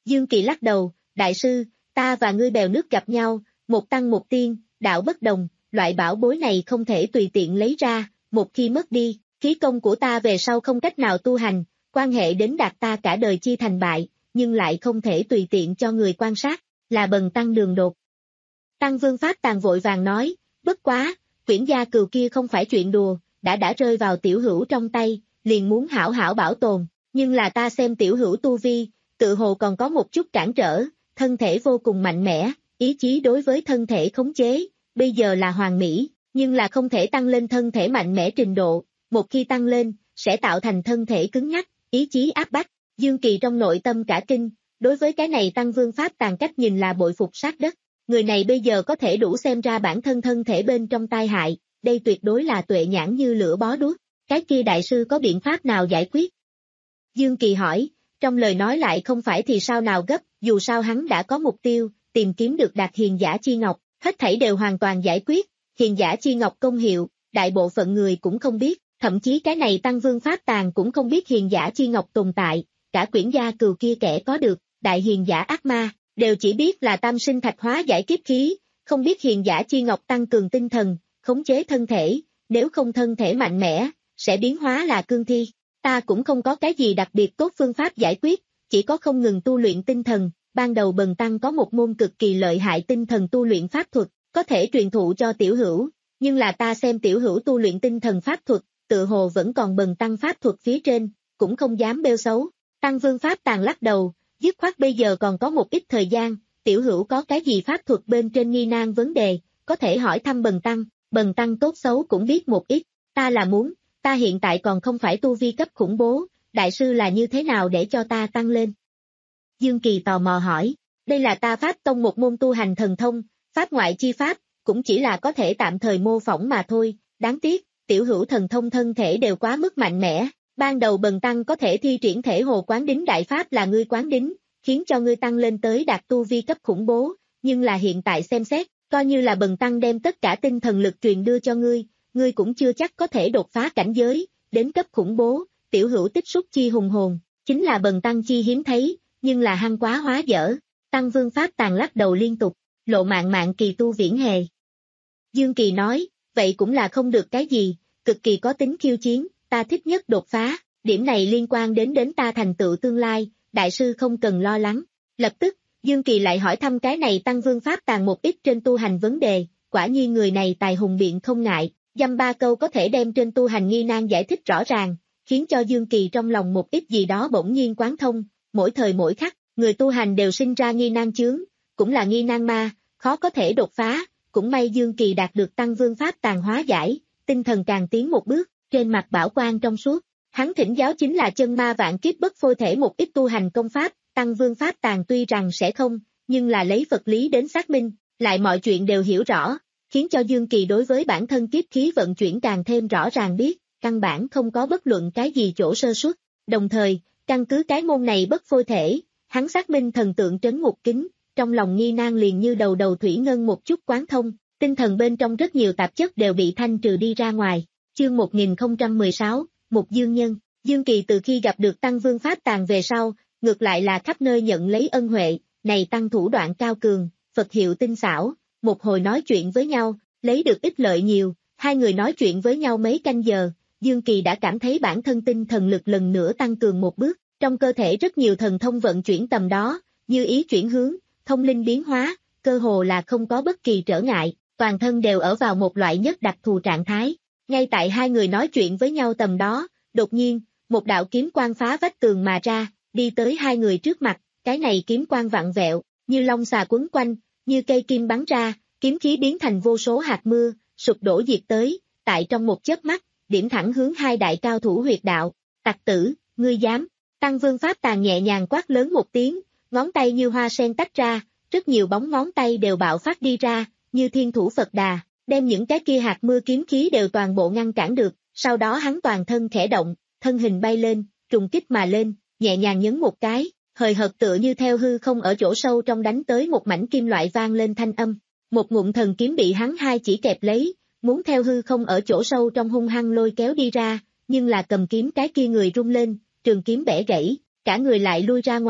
Dương Kỳ lắc đầu, đại sư, ta và ngươi bèo nước gặp nhau, một tăng một tiên, đạo bất đồng, loại bảo bối này không thể tùy tiện lấy ra, một khi mất đi, khí công của ta về sau không cách nào tu hành, quan hệ đến đạt ta cả đời chi thành bại, nhưng lại không thể tùy tiện cho người quan sát, là bần tăng đường đột. Tăng Vương Pháp Tàng vội vàng nói, bất quá, quyển gia cừu kia không phải chuyện đùa, đã đã rơi vào tiểu hữu trong tay, liền muốn hảo hảo bảo tồn, nhưng là ta xem tiểu hữu tu vi, tự hồ còn có một chút cản trở, thân thể vô cùng mạnh mẽ, ý chí đối với thân thể khống chế, bây giờ là hoàn mỹ, nhưng là không thể tăng lên thân thể mạnh mẽ trình độ, một khi tăng lên, sẽ tạo thành thân thể cứng nhắc, ý chí áp bách. Dương Kỳ trong nội tâm cả kinh, đối với cái này Tăng Vương Pháp Tàng cách nhìn là bội phục sát đất, người này bây giờ có thể đủ xem ra bản thân thân thể bên trong tai hại, đây tuyệt đối là tuệ nhãn như lửa bó đuốc, cái kia đại sư có biện pháp nào giải quyết? Dương Kỳ hỏi, trong lời nói lại không phải thì sao nào gấp, dù sao hắn đã có mục tiêu, tìm kiếm được Đạt Hiền Giả Chi Ngọc, hết thảy đều hoàn toàn giải quyết, Hiền Giả Chi Ngọc công hiệu, đại bộ phận người cũng không biết, thậm chí cái này Tăng Vương Pháp Tàng cũng không biết Hiền Giả Chi Ngọc tồn tại, cả quyển gia cừu kia kẻ có được, đại hiền giả ác ma, đều chỉ biết là tam sinh thạch hóa giải kiếp khí, không biết Hiền Giả Chi Ngọc tăng cường tinh thần, khống chế thân thể, nếu không thân thể mạnh mẽ, sẽ biến hóa là cương thi. Ta cũng không có cái gì đặc biệt tốt phương pháp giải quyết, chỉ có không ngừng tu luyện tinh thần, ban đầu bần tăng có một môn cực kỳ lợi hại tinh thần tu luyện pháp thuật, có thể truyền thụ cho tiểu hữu, nhưng là ta xem tiểu hữu tu luyện tinh thần pháp thuật, tự hồ vẫn còn bần tăng pháp thuật phía trên, cũng không dám bêu xấu. Tăng Vương Pháp Tàng lắc đầu, dứt khoát bây giờ còn có một ít thời gian, tiểu hữu có cái gì pháp thuật bên trên nghi nan vấn đề, có thể hỏi thăm bần tăng, bần tăng tốt xấu cũng biết một ít, ta là muốn, ta hiện tại còn không phải tu vi cấp khủng bố, đại sư là như thế nào để cho ta tăng lên? Dương Kỳ tò mò hỏi, đây là ta Pháp Tông một môn tu hành thần thông, pháp ngoại chi pháp, cũng chỉ là có thể tạm thời mô phỏng mà thôi, đáng tiếc, tiểu hữu thần thông thân thể đều quá mức mạnh mẽ, ban đầu bần tăng có thể thi triển thể hồ quán đính đại pháp là ngươi quán đính, khiến cho ngươi tăng lên tới đạt tu vi cấp khủng bố, nhưng là hiện tại xem xét, coi như là bần tăng đem tất cả tinh thần lực truyền đưa cho ngươi, ngươi cũng chưa chắc có thể đột phá cảnh giới, đến cấp khủng bố, tiểu hữu tích xúc chi hùng hồn, chính là bần tăng chi hiếm thấy, nhưng là hăng quá hóa dở. Tăng Vương Pháp Tàng lắc đầu liên tục, lộ mạng mạng kỳ tu viễn hề. Dương Kỳ nói, vậy cũng là không được cái gì, cực kỳ có tính khiêu chiến, ta thích nhất đột phá, điểm này liên quan đến đến ta thành tựu tương lai, đại sư không cần lo lắng. Lập tức, Dương Kỳ lại hỏi thăm cái này Tăng Vương Pháp Tàng một ít trên tu hành vấn đề, quả nhiên người này tài hùng biện không ngại, dăm ba câu có thể đem trên tu hành nghi nan giải thích rõ ràng, khiến cho Dương Kỳ trong lòng một ít gì đó bỗng nhiên quán thông, mỗi thời mỗi khắc, người tu hành đều sinh ra nghi nan chướng, cũng là nghi nan ma, khó có thể đột phá, cũng may Dương Kỳ đạt được Tăng Vương Pháp Tàng hóa giải, tinh thần càng tiến một bước, trên mặt bảo quang trong suốt, hắn thỉnh giáo chính là chân ma vạn kiếp bất phôi thể một ít tu hành công pháp, Tăng Vương Pháp Tàng tuy rằng sẽ không, nhưng là lấy vật lý đến xác minh, lại mọi chuyện đều hiểu rõ, khiến cho Dương Kỳ đối với bản thân kiếp khí vận chuyển càng thêm rõ ràng biết, căn bản không có bất luận cái gì chỗ sơ suất, đồng thời, căn cứ cái môn này bất phôi thể, hắn xác minh thần tượng trấn ngục kính, trong lòng nghi nan liền như đầu đầu thủy ngân một chút quán thông, tinh thần bên trong rất nhiều tạp chất đều bị thanh trừ đi ra ngoài. Chương một nghìn không trăm mười sáu, Mục Dương Nhân, Dương Kỳ từ khi gặp được Tăng Vương Pháp Tàng về sau, ngược lại là khắp nơi nhận lấy ân huệ, này Tăng thủ đoạn cao cường, Phật hiệu tinh xảo, một hồi nói chuyện với nhau, lấy được ích lợi nhiều, hai người nói chuyện với nhau mấy canh giờ, Dương Kỳ đã cảm thấy bản thân tinh thần lực lần nữa tăng cường một bước, trong cơ thể rất nhiều thần thông vận chuyển tầm đó, như ý chuyển hướng, thông linh biến hóa, cơ hồ là không có bất kỳ trở ngại, toàn thân đều ở vào một loại nhất đặc thù trạng thái. Ngay tại hai người nói chuyện với nhau tầm đó, đột nhiên, một đạo kiếm quang phá vách tường mà ra, đi tới hai người trước mặt, cái này kiếm quang vặn vẹo, như long xà quấn quanh, như cây kim bắn ra, kiếm khí biến thành vô số hạt mưa, sụp đổ diệt tới, tại trong một chớp mắt, điểm thẳng hướng hai đại cao thủ huyệt đạo, tặc tử, ngươi dám, Tăng Vương Pháp Tàng nhẹ nhàng quát lớn một tiếng, ngón tay như hoa sen tách ra, rất nhiều bóng ngón tay đều bạo phát đi ra, như thiên thủ Phật Đà, đem những cái kia hạt mưa kiếm khí đều toàn bộ ngăn cản được, sau đó hắn toàn thân khẽ động, thân hình bay lên, trùng kích mà lên, nhẹ nhàng nhấn một cái, hời hợt tựa như theo hư không ở chỗ sâu trong đánh tới một mảnh kim loại vang lên thanh âm, một ngụm thần kiếm bị hắn hai chỉ kẹp lấy, muốn theo hư không ở chỗ sâu trong hung hăng lôi kéo đi ra, nhưng là cầm kiếm cái kia người rung lên, trường kiếm bẻ gãy, cả người lại lui ra ngoài,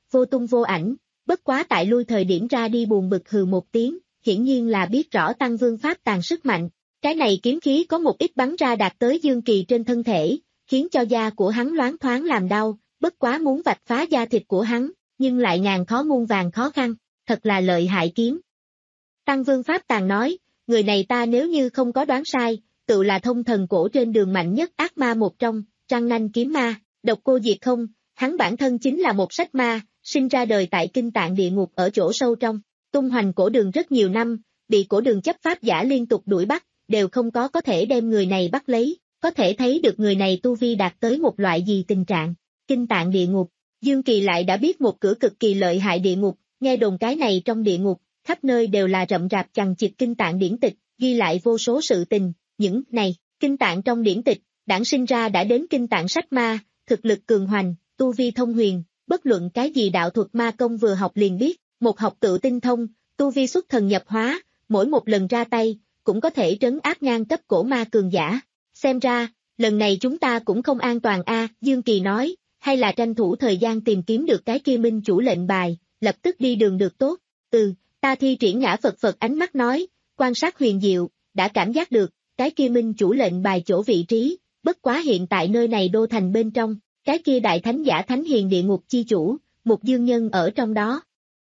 vô tung vô ảnh, bất quá tại lui thời điểm ra đi buồn bực hừ một tiếng, hiển nhiên là biết rõ Tăng Vương Pháp tàn sức mạnh. Cái này kiếm khí có một ít bắn ra đạt tới Dương Kỳ trên thân thể, khiến cho da của hắn loáng thoáng làm đau, bất quá muốn vạch phá da thịt của hắn, nhưng lại ngàn khó muôn vàng khó khăn, thật là lợi hại kiếm. Tăng Vương Pháp tàn nói, người này ta nếu như không có đoán sai, tự là thông thần cổ trên đường mạnh nhất ác ma một trong, Trăng Nanh kiếm ma, độc cô diệt không, hắn bản thân chính là một sách ma, sinh ra đời tại kinh tạng địa ngục ở chỗ sâu trong, tung hoành cổ đường rất nhiều năm, bị cổ đường chấp pháp giả liên tục đuổi bắt, đều không có có thể đem người này bắt lấy, có thể thấy được người này tu vi đạt tới một loại gì tình trạng. Kinh tạng địa ngục, Dương Kỳ lại đã biết một cửa cực kỳ lợi hại địa ngục, nghe đồn cái này trong địa ngục, khắp nơi đều là rậm rạp chằng chịt kinh tạng điển tịch, ghi lại vô số sự tình, những này, kinh tạng trong điển tịch, đản sinh ra đã đến kinh tạng sách ma, thực lực cường hoành, tu vi thông huyền, bất luận cái gì đạo thuật ma công vừa học liền biết, một học tự tinh thông, tu vi xuất thần nhập hóa, mỗi một lần ra tay, cũng có thể trấn áp ngang cấp cổ ma cường giả. Xem ra, lần này chúng ta cũng không an toàn a, Dương Kỳ nói, hay là tranh thủ thời gian tìm kiếm được cái kia minh chủ lệnh bài, lập tức đi đường được tốt. Ừ, ta thi triển ngã Phật Phật ánh mắt nói, quan sát huyền diệu, đã cảm giác được, cái kia minh chủ lệnh bài chỗ vị trí, bất quá hiện tại nơi này đô thành bên trong, cái kia đại thánh giả thánh hiền địa ngục chi chủ, một dương nhân ở trong đó.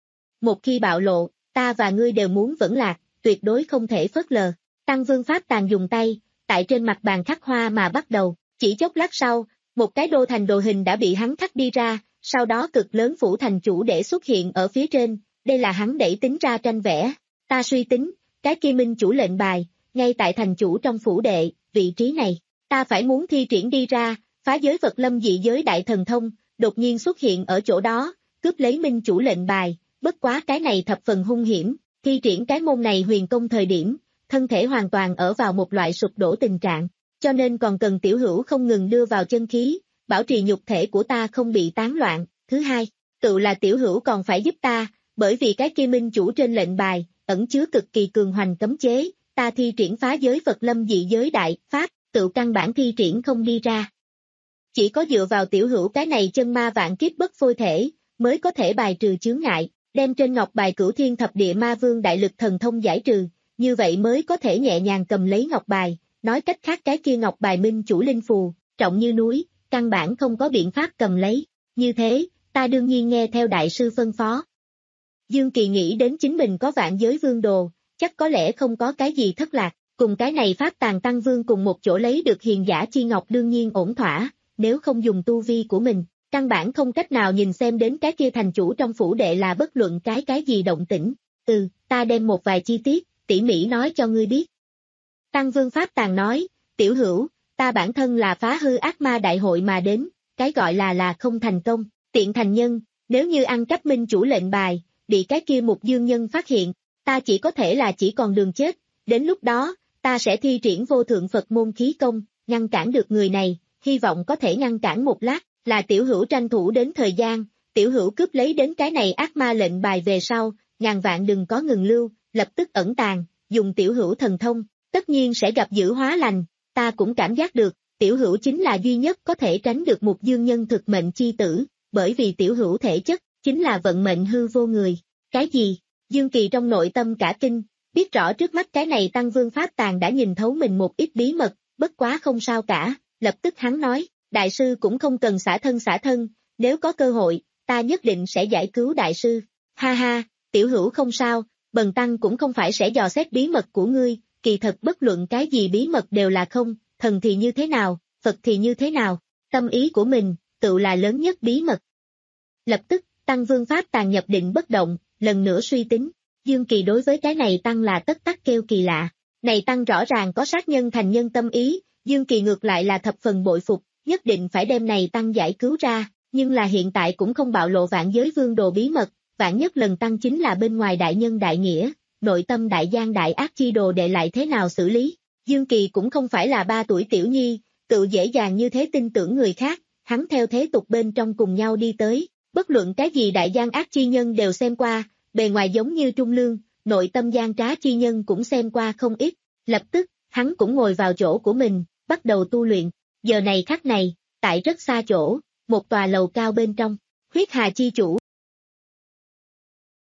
Một khi bạo lộ, ta và ngươi đều muốn vững lạc, tuyệt đối không thể phớt lờ. Tăng Vương Pháp tàn dùng tay, tại trên mặt bàn khắc hoa mà bắt đầu, chỉ chốc lát sau, một cái đô thành đồ hình đã bị hắn khắc đi ra, sau đó cực lớn phủ thành chủ để xuất hiện ở phía trên, đây là hắn đẩy tính ra tranh vẽ. Ta suy tính, cái kia minh chủ lệnh bài, ngay tại thành chủ trong phủ đệ, vị trí này, ta phải muốn thi triển đi ra, phá giới vật lâm dị giới đại thần thông, đột nhiên xuất hiện ở chỗ đó, cướp lấy minh chủ lệnh bài, bất quá cái này thập phần hung hiểm, thi triển cái môn này huyền công thời điểm, thân thể hoàn toàn ở vào một loại sụp đổ tình trạng, cho nên còn cần tiểu hữu không ngừng đưa vào chân khí, bảo trì nhục thể của ta không bị tán loạn. Thứ hai, tự là tiểu hữu còn phải giúp ta, bởi vì cái kia minh chủ trên lệnh bài, ẩn chứa cực kỳ cường hoành cấm chế, ta thi triển phá giới vật lâm dị giới đại pháp, tự căn bản thi triển không đi ra. Chỉ có dựa vào tiểu hữu cái này chân ma vạn kiếp bất phôi thể, mới có thể bài trừ chướng ngại, đem trên ngọc bài cửu thiên thập địa ma vương đại lực thần thông giải trừ, như vậy mới có thể nhẹ nhàng cầm lấy ngọc bài, nói cách khác cái kia ngọc bài minh chủ linh phù, trọng như núi, căn bản không có biện pháp cầm lấy, như thế, ta đương nhiên nghe theo đại sư phân phó. Dương Kỳ nghĩ đến chính mình có vạn giới vương đồ, chắc có lẽ không có cái gì thất lạc, cùng cái này pháp tàn tăng vương cùng một chỗ lấy được hiền giả chi ngọc đương nhiên ổn thỏa, nếu không dùng tu vi của mình, căn bản không cách nào nhìn xem đến cái kia thành chủ trong phủ đệ là bất luận cái cái gì động tĩnh. Ừ, ta đem một vài chi tiết, tỉ mỉ nói cho ngươi biết. Tăng Vương Pháp tàn nói, tiểu hữu, ta bản thân là phá hư ác ma đại hội mà đến, cái gọi là là không thành công, tiện thành nhân, nếu như ăn cắp minh chủ lệnh bài, bị cái kia một dương nhân phát hiện, ta chỉ có thể là chỉ còn đường chết, đến lúc đó, ta sẽ thi triển vô thượng Phật môn khí công, ngăn cản được người này, hy vọng có thể ngăn cản một lát, là tiểu hữu tranh thủ đến thời gian, tiểu hữu cướp lấy đến cái này ác ma lệnh bài về sau, ngàn vạn đừng có ngừng lưu, lập tức ẩn tàng, dùng tiểu hữu thần thông, tất nhiên sẽ gặp dữ hóa lành, ta cũng cảm giác được, tiểu hữu chính là duy nhất có thể tránh được một dương nhân thực mệnh chi tử, bởi vì tiểu hữu thể chất, chính là vận mệnh hư vô người. Cái gì? Dương Kỳ trong nội tâm cả kinh, biết rõ trước mắt cái này Tăng Vương Pháp tàn đã nhìn thấu mình một ít bí mật, bất quá không sao cả, lập tức hắn nói, đại sư cũng không cần xả thân xả thân, nếu có cơ hội, ta nhất định sẽ giải cứu đại sư. Ha ha, tiểu hữu không sao, bần tăng cũng không phải sẽ dò xét bí mật của ngươi, kỳ thật bất luận cái gì bí mật đều là không, thần thì như thế nào, Phật thì như thế nào, tâm ý của mình, tự là lớn nhất bí mật. Lập tức, Tăng Vương Pháp tàn nhập định bất động, lần nữa suy tính, Dương Kỳ đối với cái này Tăng là tất tắc kêu kỳ lạ, này Tăng rõ ràng có sát nhân thành nhân tâm ý, Dương Kỳ ngược lại là thập phần bội phục, nhất định phải đem này Tăng giải cứu ra, nhưng là hiện tại cũng không bạo lộ vạn giới vương đồ bí mật, vạn nhất lần Tăng chính là bên ngoài đại nhân đại nghĩa, nội tâm đại gian đại ác chi đồ đệ lại thế nào xử lý, Dương Kỳ cũng không phải là ba tuổi tiểu nhi, tự dễ dàng như thế tin tưởng người khác, hắn theo thế tục bên trong cùng nhau đi tới, bất luận cái gì đại gian ác chi nhân đều xem qua, bề ngoài giống như trung lương, nội tâm gian trá chi nhân cũng xem qua không ít, lập tức, hắn cũng ngồi vào chỗ của mình, bắt đầu tu luyện, giờ này khắc này, tại rất xa chỗ, một tòa lầu cao bên trong, huyết hà chi chủ,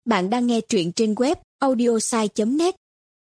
Bạn đang nghe truyện trên web audiosai chấm net.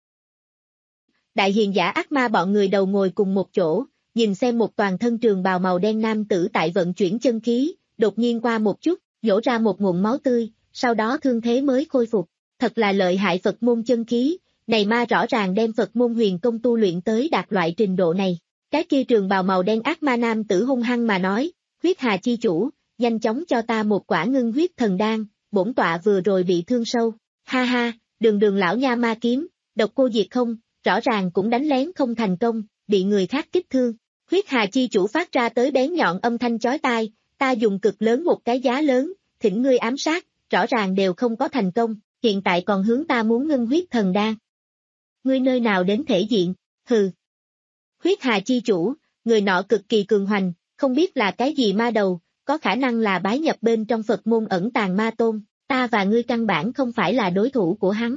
Đại hiền giả ác ma bọn người đầu ngồi cùng một chỗ, nhìn xem một toàn thân trường bào màu đen nam tử tại vận chuyển chân khí, đột nhiên qua một chút, nhổ ra một nguồn máu tươi, sau đó thương thế mới khôi phục. Thật là lợi hại Phật môn chân khí, này ma rõ ràng đem Phật môn huyền công tu luyện tới đạt loại trình độ này. Cái kia trường bào màu đen ác ma nam tử hung hăng mà nói, huyết hà chi chủ, nhanh chóng cho ta một quả ngưng huyết thần đan, bổn tọa vừa rồi bị thương sâu. Ha ha, đường đường lão nha ma kiếm, độc cô diệt không, rõ ràng cũng đánh lén không thành công, bị người khác kích thương. Huyết hà chi chủ phát ra tới bén nhọn âm thanh chói tai, ta dùng cực lớn một cái giá lớn, thỉnh ngươi ám sát, rõ ràng đều không có thành công, hiện tại còn hướng ta muốn ngưng huyết thần đan. Ngươi nơi nào đến thể diện, hừ. Huyết hà chi chủ, người nọ cực kỳ cường hoành, không biết là cái gì ma đầu, có khả năng là bái nhập bên trong Phật môn ẩn tàng ma tôn, ta và ngươi căn bản không phải là đối thủ của hắn.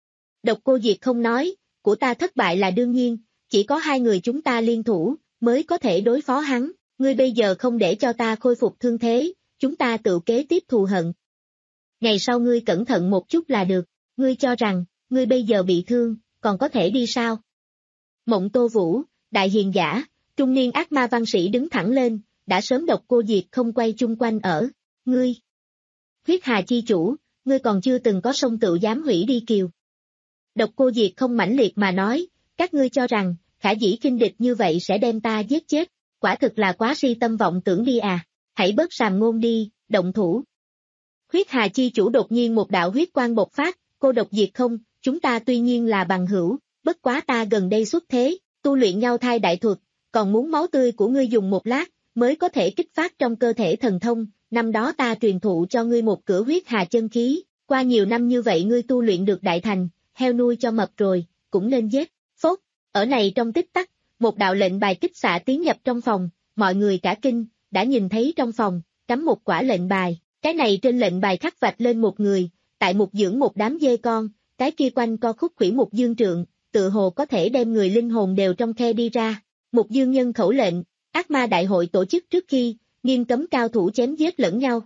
Độc cô Diệt không nói, của ta thất bại là đương nhiên, chỉ có hai người chúng ta liên thủ, mới có thể đối phó hắn, ngươi bây giờ không để cho ta khôi phục thương thế, chúng ta tự kế tiếp thù hận. Ngày sau ngươi cẩn thận một chút là được, ngươi cho rằng, ngươi bây giờ bị thương, còn có thể đi sao? Mộng Tô Vũ, đại hiền giả, trung niên ác ma văn sĩ đứng thẳng lên, đã sớm Độc cô Diệt không quay chung quanh ở, ngươi. Huyết hà chi chủ, ngươi còn chưa từng có sông tự dám hủy đi kiều. Độc cô Diệt không mãnh liệt mà nói, các ngươi cho rằng, khả dĩ khinh địch như vậy sẽ đem ta giết chết, quả thực là quá si tâm vọng tưởng đi à, hãy bớt sàm ngôn đi, động thủ. Huyết hà chi chủ đột nhiên một đạo huyết quang bộc phát, cô Độc Diệt không, chúng ta tuy nhiên là bằng hữu, bất quá ta gần đây xuất thế, tu luyện nhau thai đại thuật, còn muốn máu tươi của ngươi dùng một lát, mới có thể kích phát trong cơ thể thần thông, năm đó ta truyền thụ cho ngươi một cửa huyết hà chân khí, qua nhiều năm như vậy ngươi tu luyện được đại thành, heo nuôi cho mập rồi, cũng nên giết, phốt, ở này trong tích tắc, một đạo lệnh bài kích xạ tiến nhập trong phòng, mọi người cả kinh, đã nhìn thấy trong phòng, cắm một quả lệnh bài, cái này trên lệnh bài khắc vạch lên một người, tại mục dưỡng một đám dê con, cái kia quanh co khúc khủy một dương trượng, tự hồ có thể đem người linh hồn đều trong khe đi ra, một dương nhân khẩu lệnh, ác ma đại hội tổ chức trước khi, nghiêm cấm cao thủ chém giết lẫn nhau.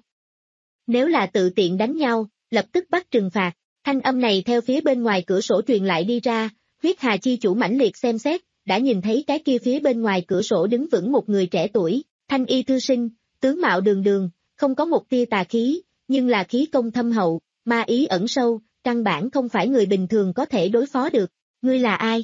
Nếu là tự tiện đánh nhau, lập tức bắt trừng phạt, thanh âm này theo phía bên ngoài cửa sổ truyền lại đi ra, huyết hà chi chủ mãnh liệt xem xét, đã nhìn thấy cái kia phía bên ngoài cửa sổ đứng vững một người trẻ tuổi, thanh y thư sinh, tướng mạo đường đường, không có một tia tà khí, nhưng là khí công thâm hậu, ma ý ẩn sâu, căn bản không phải người bình thường có thể đối phó được, ngươi là ai?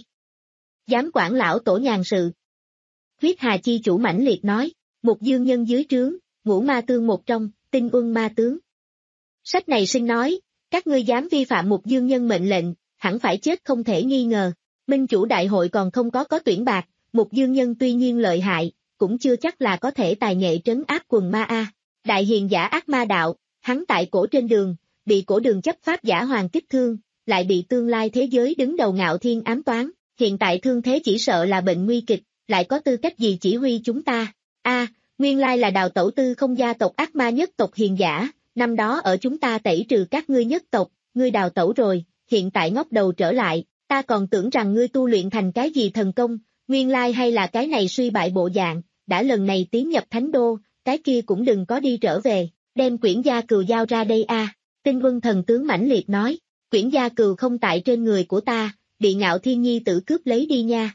Dám quản lão tổ nhàn sự. Huyết hà chi chủ mãnh liệt nói, một dương nhân dưới trướng, ngũ ma tương một trong, tinh uân ma tướng. Sách này sinh nói, các ngươi dám vi phạm một dương nhân mệnh lệnh, hẳn phải chết không thể nghi ngờ. Minh chủ đại hội còn không có có tuyển bạc, một dương nhân tuy nhiên lợi hại, cũng chưa chắc là có thể tài nghệ trấn áp quần ma a. Đại hiền giả ác ma đạo, hắn tại cổ trên đường, bị cổ đường chấp pháp giả hoàng kích thương, lại bị tương lai thế giới đứng đầu ngạo thiên ám toán, hiện tại thương thế chỉ sợ là bệnh nguy kịch, lại có tư cách gì chỉ huy chúng ta? A, nguyên lai là đào tẩu tư không gia tộc ác ma nhất tộc hiền giả, năm đó ở chúng ta tẩy trừ các ngươi nhất tộc, ngươi đào tẩu rồi, hiện tại ngóc đầu trở lại, ta còn tưởng rằng ngươi tu luyện thành cái gì thần công, nguyên lai hay là cái này suy bại bộ dạng, đã lần này tiến nhập thánh đô, cái kia cũng đừng có đi trở về, đem quyển gia cừu giao ra đây a. Tinh Vân thần tướng mãnh liệt nói, quyển gia cừu không tại trên người của ta, bị Ngạo Thiên Nhi tử cướp lấy đi nha.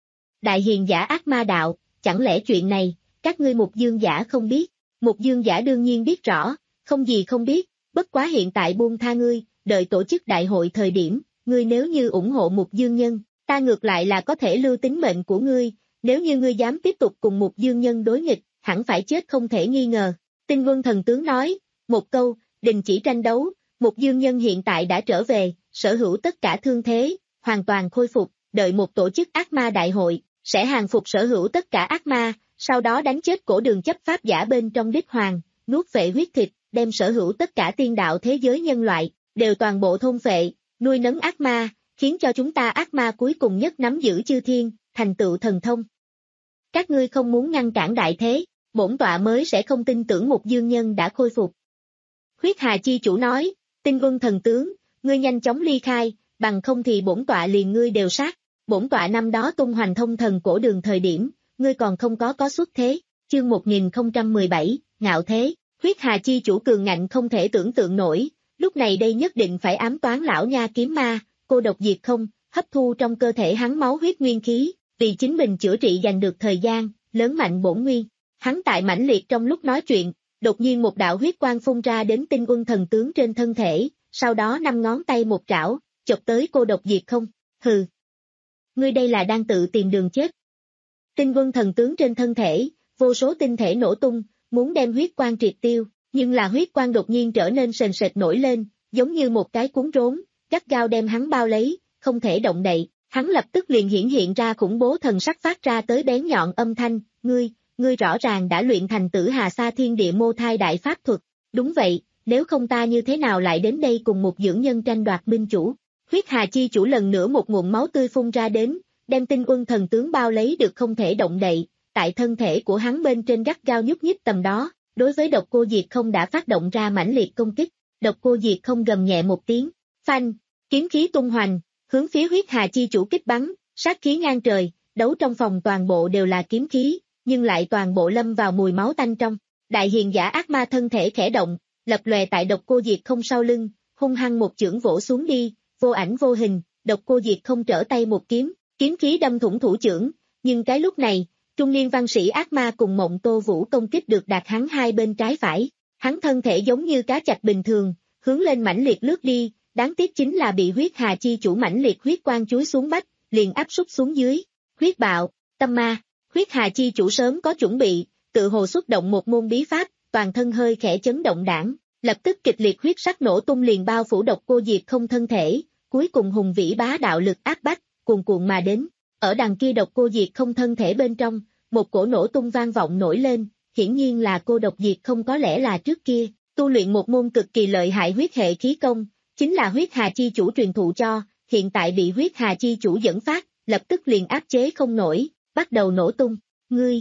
Đại hiền giả ác ma đạo, chẳng lẽ chuyện này, các ngươi Mục Dương giả không biết, Mục Dương giả đương nhiên biết rõ, không gì không biết, bất quá hiện tại buông tha ngươi, đợi tổ chức đại hội thời điểm, ngươi nếu như ủng hộ Mục Dương nhân, ta ngược lại là có thể lưu tính mệnh của ngươi, nếu như ngươi dám tiếp tục cùng Mục Dương nhân đối nghịch, hẳn phải chết không thể nghi ngờ. Tinh Vân thần tướng nói, một câu, đình chỉ tranh đấu, Mục Dương nhân hiện tại đã trở về, sở hữu tất cả thương thế, hoàn toàn khôi phục, đợi một tổ chức ác ma đại hội, sẽ hàng phục sở hữu tất cả ác ma, sau đó đánh chết cổ đường chấp pháp giả bên trong đích hoàng, nuốt phệ huyết thịt, đem sở hữu tất cả tiên đạo thế giới nhân loại, đều toàn bộ thôn phệ, nuôi nấng ác ma, khiến cho chúng ta ác ma cuối cùng nhất nắm giữ chư thiên, thành tựu thần thông. Các ngươi không muốn ngăn cản đại thế, bổn tọa mới sẽ không tin tưởng Mục Dương nhân đã khôi phục. Huyết Hà chi chủ nói, Tinh Vân thần tướng, ngươi nhanh chóng ly khai, bằng không thì bổn tọa liền ngươi đều sát. Bổn tọa năm đó tung hoành thông thần cổ đường thời điểm, ngươi còn không có có xuất thế. Chương một nghìn không trăm mười bảy, ngạo thế, huyết hà chi chủ cường ngạnh không thể tưởng tượng nổi, Lúc này đây nhất định phải ám toán lão nha kiếm ma, cô độc diệt không, hấp thu trong cơ thể hắn máu huyết nguyên khí, vì chính mình chữa trị giành được thời gian, lớn mạnh bổn nguyên. Hắn tại mãnh liệt trong lúc nói chuyện, đột nhiên một đạo huyết quang phun ra đến Tinh Quân thần tướng trên thân thể, sau đó năm ngón tay một trảo, chộp tới cô độc diệt không. Hừ. Ngươi đây là đang tự tìm đường chết. Tinh Quân thần tướng trên thân thể, vô số tinh thể nổ tung, muốn đem huyết quang triệt tiêu, nhưng là huyết quang đột nhiên trở nên sền sệt nổi lên, giống như một cái cuốn rốn, gắt gao đem hắn bao lấy, không thể động đậy. Hắn lập tức liền hiển hiện ra khủng bố thần sắc phát ra tới bén nhọn âm thanh, ngươi, ngươi rõ ràng đã luyện thành Tử Hà Sa Thiên Địa Mô Thai Đại Pháp Thuật. Đúng vậy, nếu không ta như thế nào lại đến đây cùng một dưỡng nhân tranh đoạt binh chủ. Huyết Hà chi chủ lần nữa một ngụm máu tươi phun ra đến, đem Tinh Quân thần tướng bao lấy được không thể động đậy, tại thân thể của hắn bên trên gắt gao nhúc nhích tầm đó, đối với Độc Cô Diệt không đã phát động ra mãnh liệt công kích. Độc Cô Diệt không gầm nhẹ một tiếng, phanh, kiếm khí tung hoành, hướng phía Huyết Hà chi chủ kích bắn, sát khí ngang trời, đấu trong phòng toàn bộ đều là kiếm khí, nhưng lại toàn bộ lâm vào mùi máu tanh trong. Đại hiền giả ác ma thân thể khẽ động, lập lòe tại Độc Cô Diệt không sau lưng, hung hăng một chưởng vỗ xuống đi, vô ảnh vô hình, Độc Cô Diệt không trở tay một kiếm, kiếm khí đâm thủng thủ chưởng, nhưng cái lúc này, trung niên văn sĩ ác ma cùng Mộng Tô Vũ công kích được đạt hắn hai bên trái phải, hắn thân thể giống như cá chạch bình thường, hướng lên mãnh liệt lướt đi, đáng tiếc chính là bị Huyết Hà chi chủ mãnh liệt huyết quang chúi xuống bách, liền áp súc xuống dưới. Huyết bạo, tâm ma, Huyết Hà chi chủ sớm có chuẩn bị, tự hồ xuất động một môn bí pháp, toàn thân hơi khẽ chấn động đảng, lập tức kịch liệt huyết sắc nổ tung liền bao phủ Độc Cô Diệt không thân thể, cuối cùng hùng vĩ bá đạo lực áp bách, cuồn cuộn mà đến. Ở đằng kia Độc Cô Diệt không thân thể bên trong, một cổ nổ tung vang vọng nổi lên, hiển nhiên là cô Độc Diệt không có lẽ là trước kia, tu luyện một môn cực kỳ lợi hại huyết hệ khí công, chính là Huyết Hà chi chủ truyền thụ cho, hiện tại bị Huyết Hà chi chủ dẫn phát, lập tức liền áp chế không nổi, bắt đầu nổ tung. Ngươi,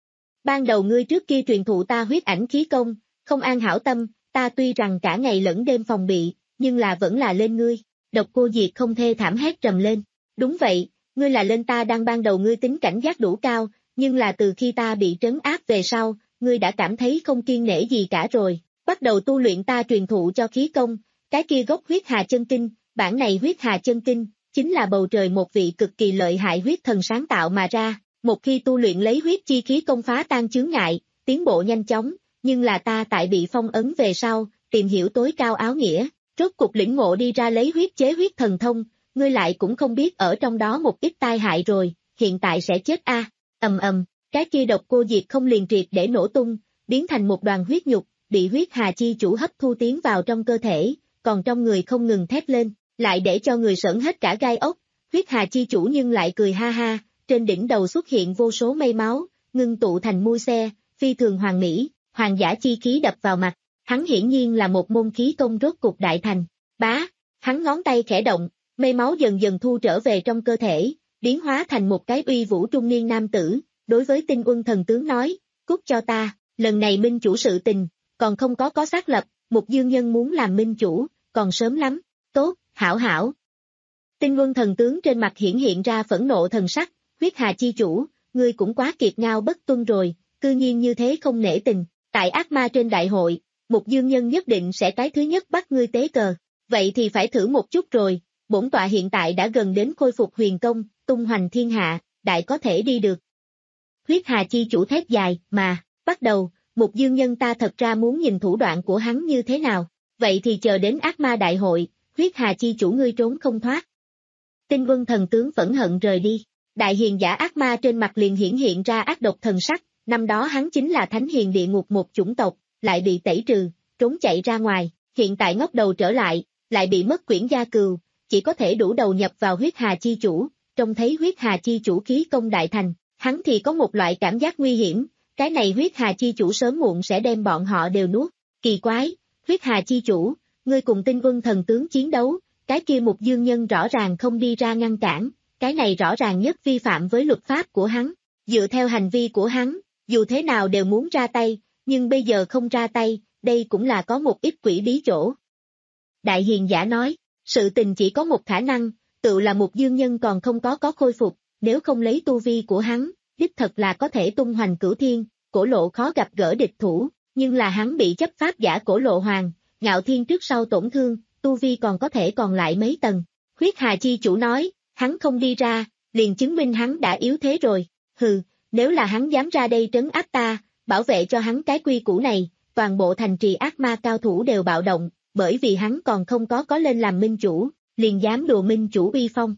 ban đầu ngươi trước kia truyền thụ ta huyết ảnh khí công, không an hảo tâm, ta tuy rằng cả ngày lẫn đêm phòng bị, nhưng là vẫn là lên ngươi. Độc Cô Diệt không thê thảm hét trầm lên. Đúng vậy, ngươi là lên ta đang ban đầu ngươi tính cảnh giác đủ cao, nhưng là từ khi ta bị trấn áp về sau, ngươi đã cảm thấy không kiên nể gì cả rồi, bắt đầu tu luyện ta truyền thụ cho khí công, cái kia gốc huyết hà chân kinh, bản này huyết hà chân kinh, chính là bầu trời một vị cực kỳ lợi hại huyết thần sáng tạo mà ra, một khi tu luyện lấy huyết chi khí công phá tan chướng ngại, tiến bộ nhanh chóng, nhưng là ta tại bị phong ấn về sau, tìm hiểu tối cao áo nghĩa, rốt cục lĩnh ngộ đi ra lấy huyết chế huyết thần thông, ngươi lại cũng không biết ở trong đó một ít tai hại rồi, hiện tại sẽ chết a. Ầm ầm, cái kia Độc Cô Diệt không liền triệt để nổ tung, biến thành một đoàn huyết nhục, bị huyết hà chi chủ hấp thu tiến vào trong cơ thể, còn trong người không ngừng thét lên, lại để cho người sởn hết cả gai ốc. Huyết hà chi chủ nhưng lại cười ha ha, trên đỉnh đầu xuất hiện vô số mây máu, ngưng tụ thành mui xe, phi thường hoàng mỹ, hoàng giả chi khí đập vào mặt, hắn hiển nhiên là một môn khí công rốt cục đại thành. Bá, hắn ngón tay khẽ động, mây máu dần dần thu trở về trong cơ thể, biến hóa thành một cái uy vũ trung niên nam tử, đối với Tinh Quân thần tướng nói, cút cho ta, lần này minh chủ sự tình, còn không có có xác lập, một dương nhân muốn làm minh chủ, còn sớm lắm, tốt, hảo hảo. Tinh Quân thần tướng trên mặt hiển hiện ra phẫn nộ thần sắc, Huyết Hà chi chủ, ngươi cũng quá kiệt ngao bất tuân rồi, cư nhiên như thế không nể tình, tại ác ma trên đại hội, một dương nhân nhất định sẽ cái thứ nhất bắt ngươi tế cờ, vậy thì phải thử một chút rồi, bổn tọa hiện tại đã gần đến khôi phục huyền công, tung hoành thiên hạ, đại có thể đi được. Huyết Hà chi chủ thét dài, mà, bắt đầu, một dương nhân ta thật ra muốn nhìn thủ đoạn của hắn như thế nào, vậy thì chờ đến ác ma đại hội, Huyết Hà chi chủ ngươi trốn không thoát. Tinh Quân thần tướng phẫn hận rời đi, đại hiền giả ác ma trên mặt liền hiển hiện ra ác độc thần sắc, năm đó hắn chính là thánh hiền địa ngục một chủng tộc, lại bị tẩy trừ, trốn chạy ra ngoài, hiện tại ngóc đầu trở lại, lại bị mất quyển gia cừu, chỉ có thể đủ đầu nhập vào Huyết Hà chi chủ, trông thấy Huyết Hà chi chủ khí công đại thành, hắn thì có một loại cảm giác nguy hiểm, cái này Huyết Hà chi chủ sớm muộn sẽ đem bọn họ đều nuốt. Kỳ quái, Huyết Hà chi chủ, ngươi cùng Tinh Quân thần tướng chiến đấu, cái kia một dương nhân rõ ràng không đi ra ngăn cản, cái này rõ ràng nhất vi phạm với luật pháp của hắn, dựa theo hành vi của hắn, dù thế nào đều muốn ra tay, nhưng bây giờ không ra tay, đây cũng là có một ít quỷ bí chỗ. Đại hiền giả nói, sự tình chỉ có một khả năng, tự là một dương nhân còn không có có khôi phục, nếu không lấy tu vi của hắn, đích thật là có thể tung hoành cửu thiên, cổ lộ khó gặp gỡ địch thủ, nhưng là hắn bị chấp pháp giả cổ lộ hoàng, Ngạo Thiên trước sau tổn thương, tu vi còn có thể còn lại mấy tầng. Huyết Hà chi chủ nói, hắn không đi ra, liền chứng minh hắn đã yếu thế rồi. Hừ, nếu là hắn dám ra đây trấn áp ta, bảo vệ cho hắn cái quy củ này, toàn bộ thành trì ác ma cao thủ đều bạo động, bởi vì hắn còn không có có lên làm minh chủ, liền dám đùa minh chủ uy phong.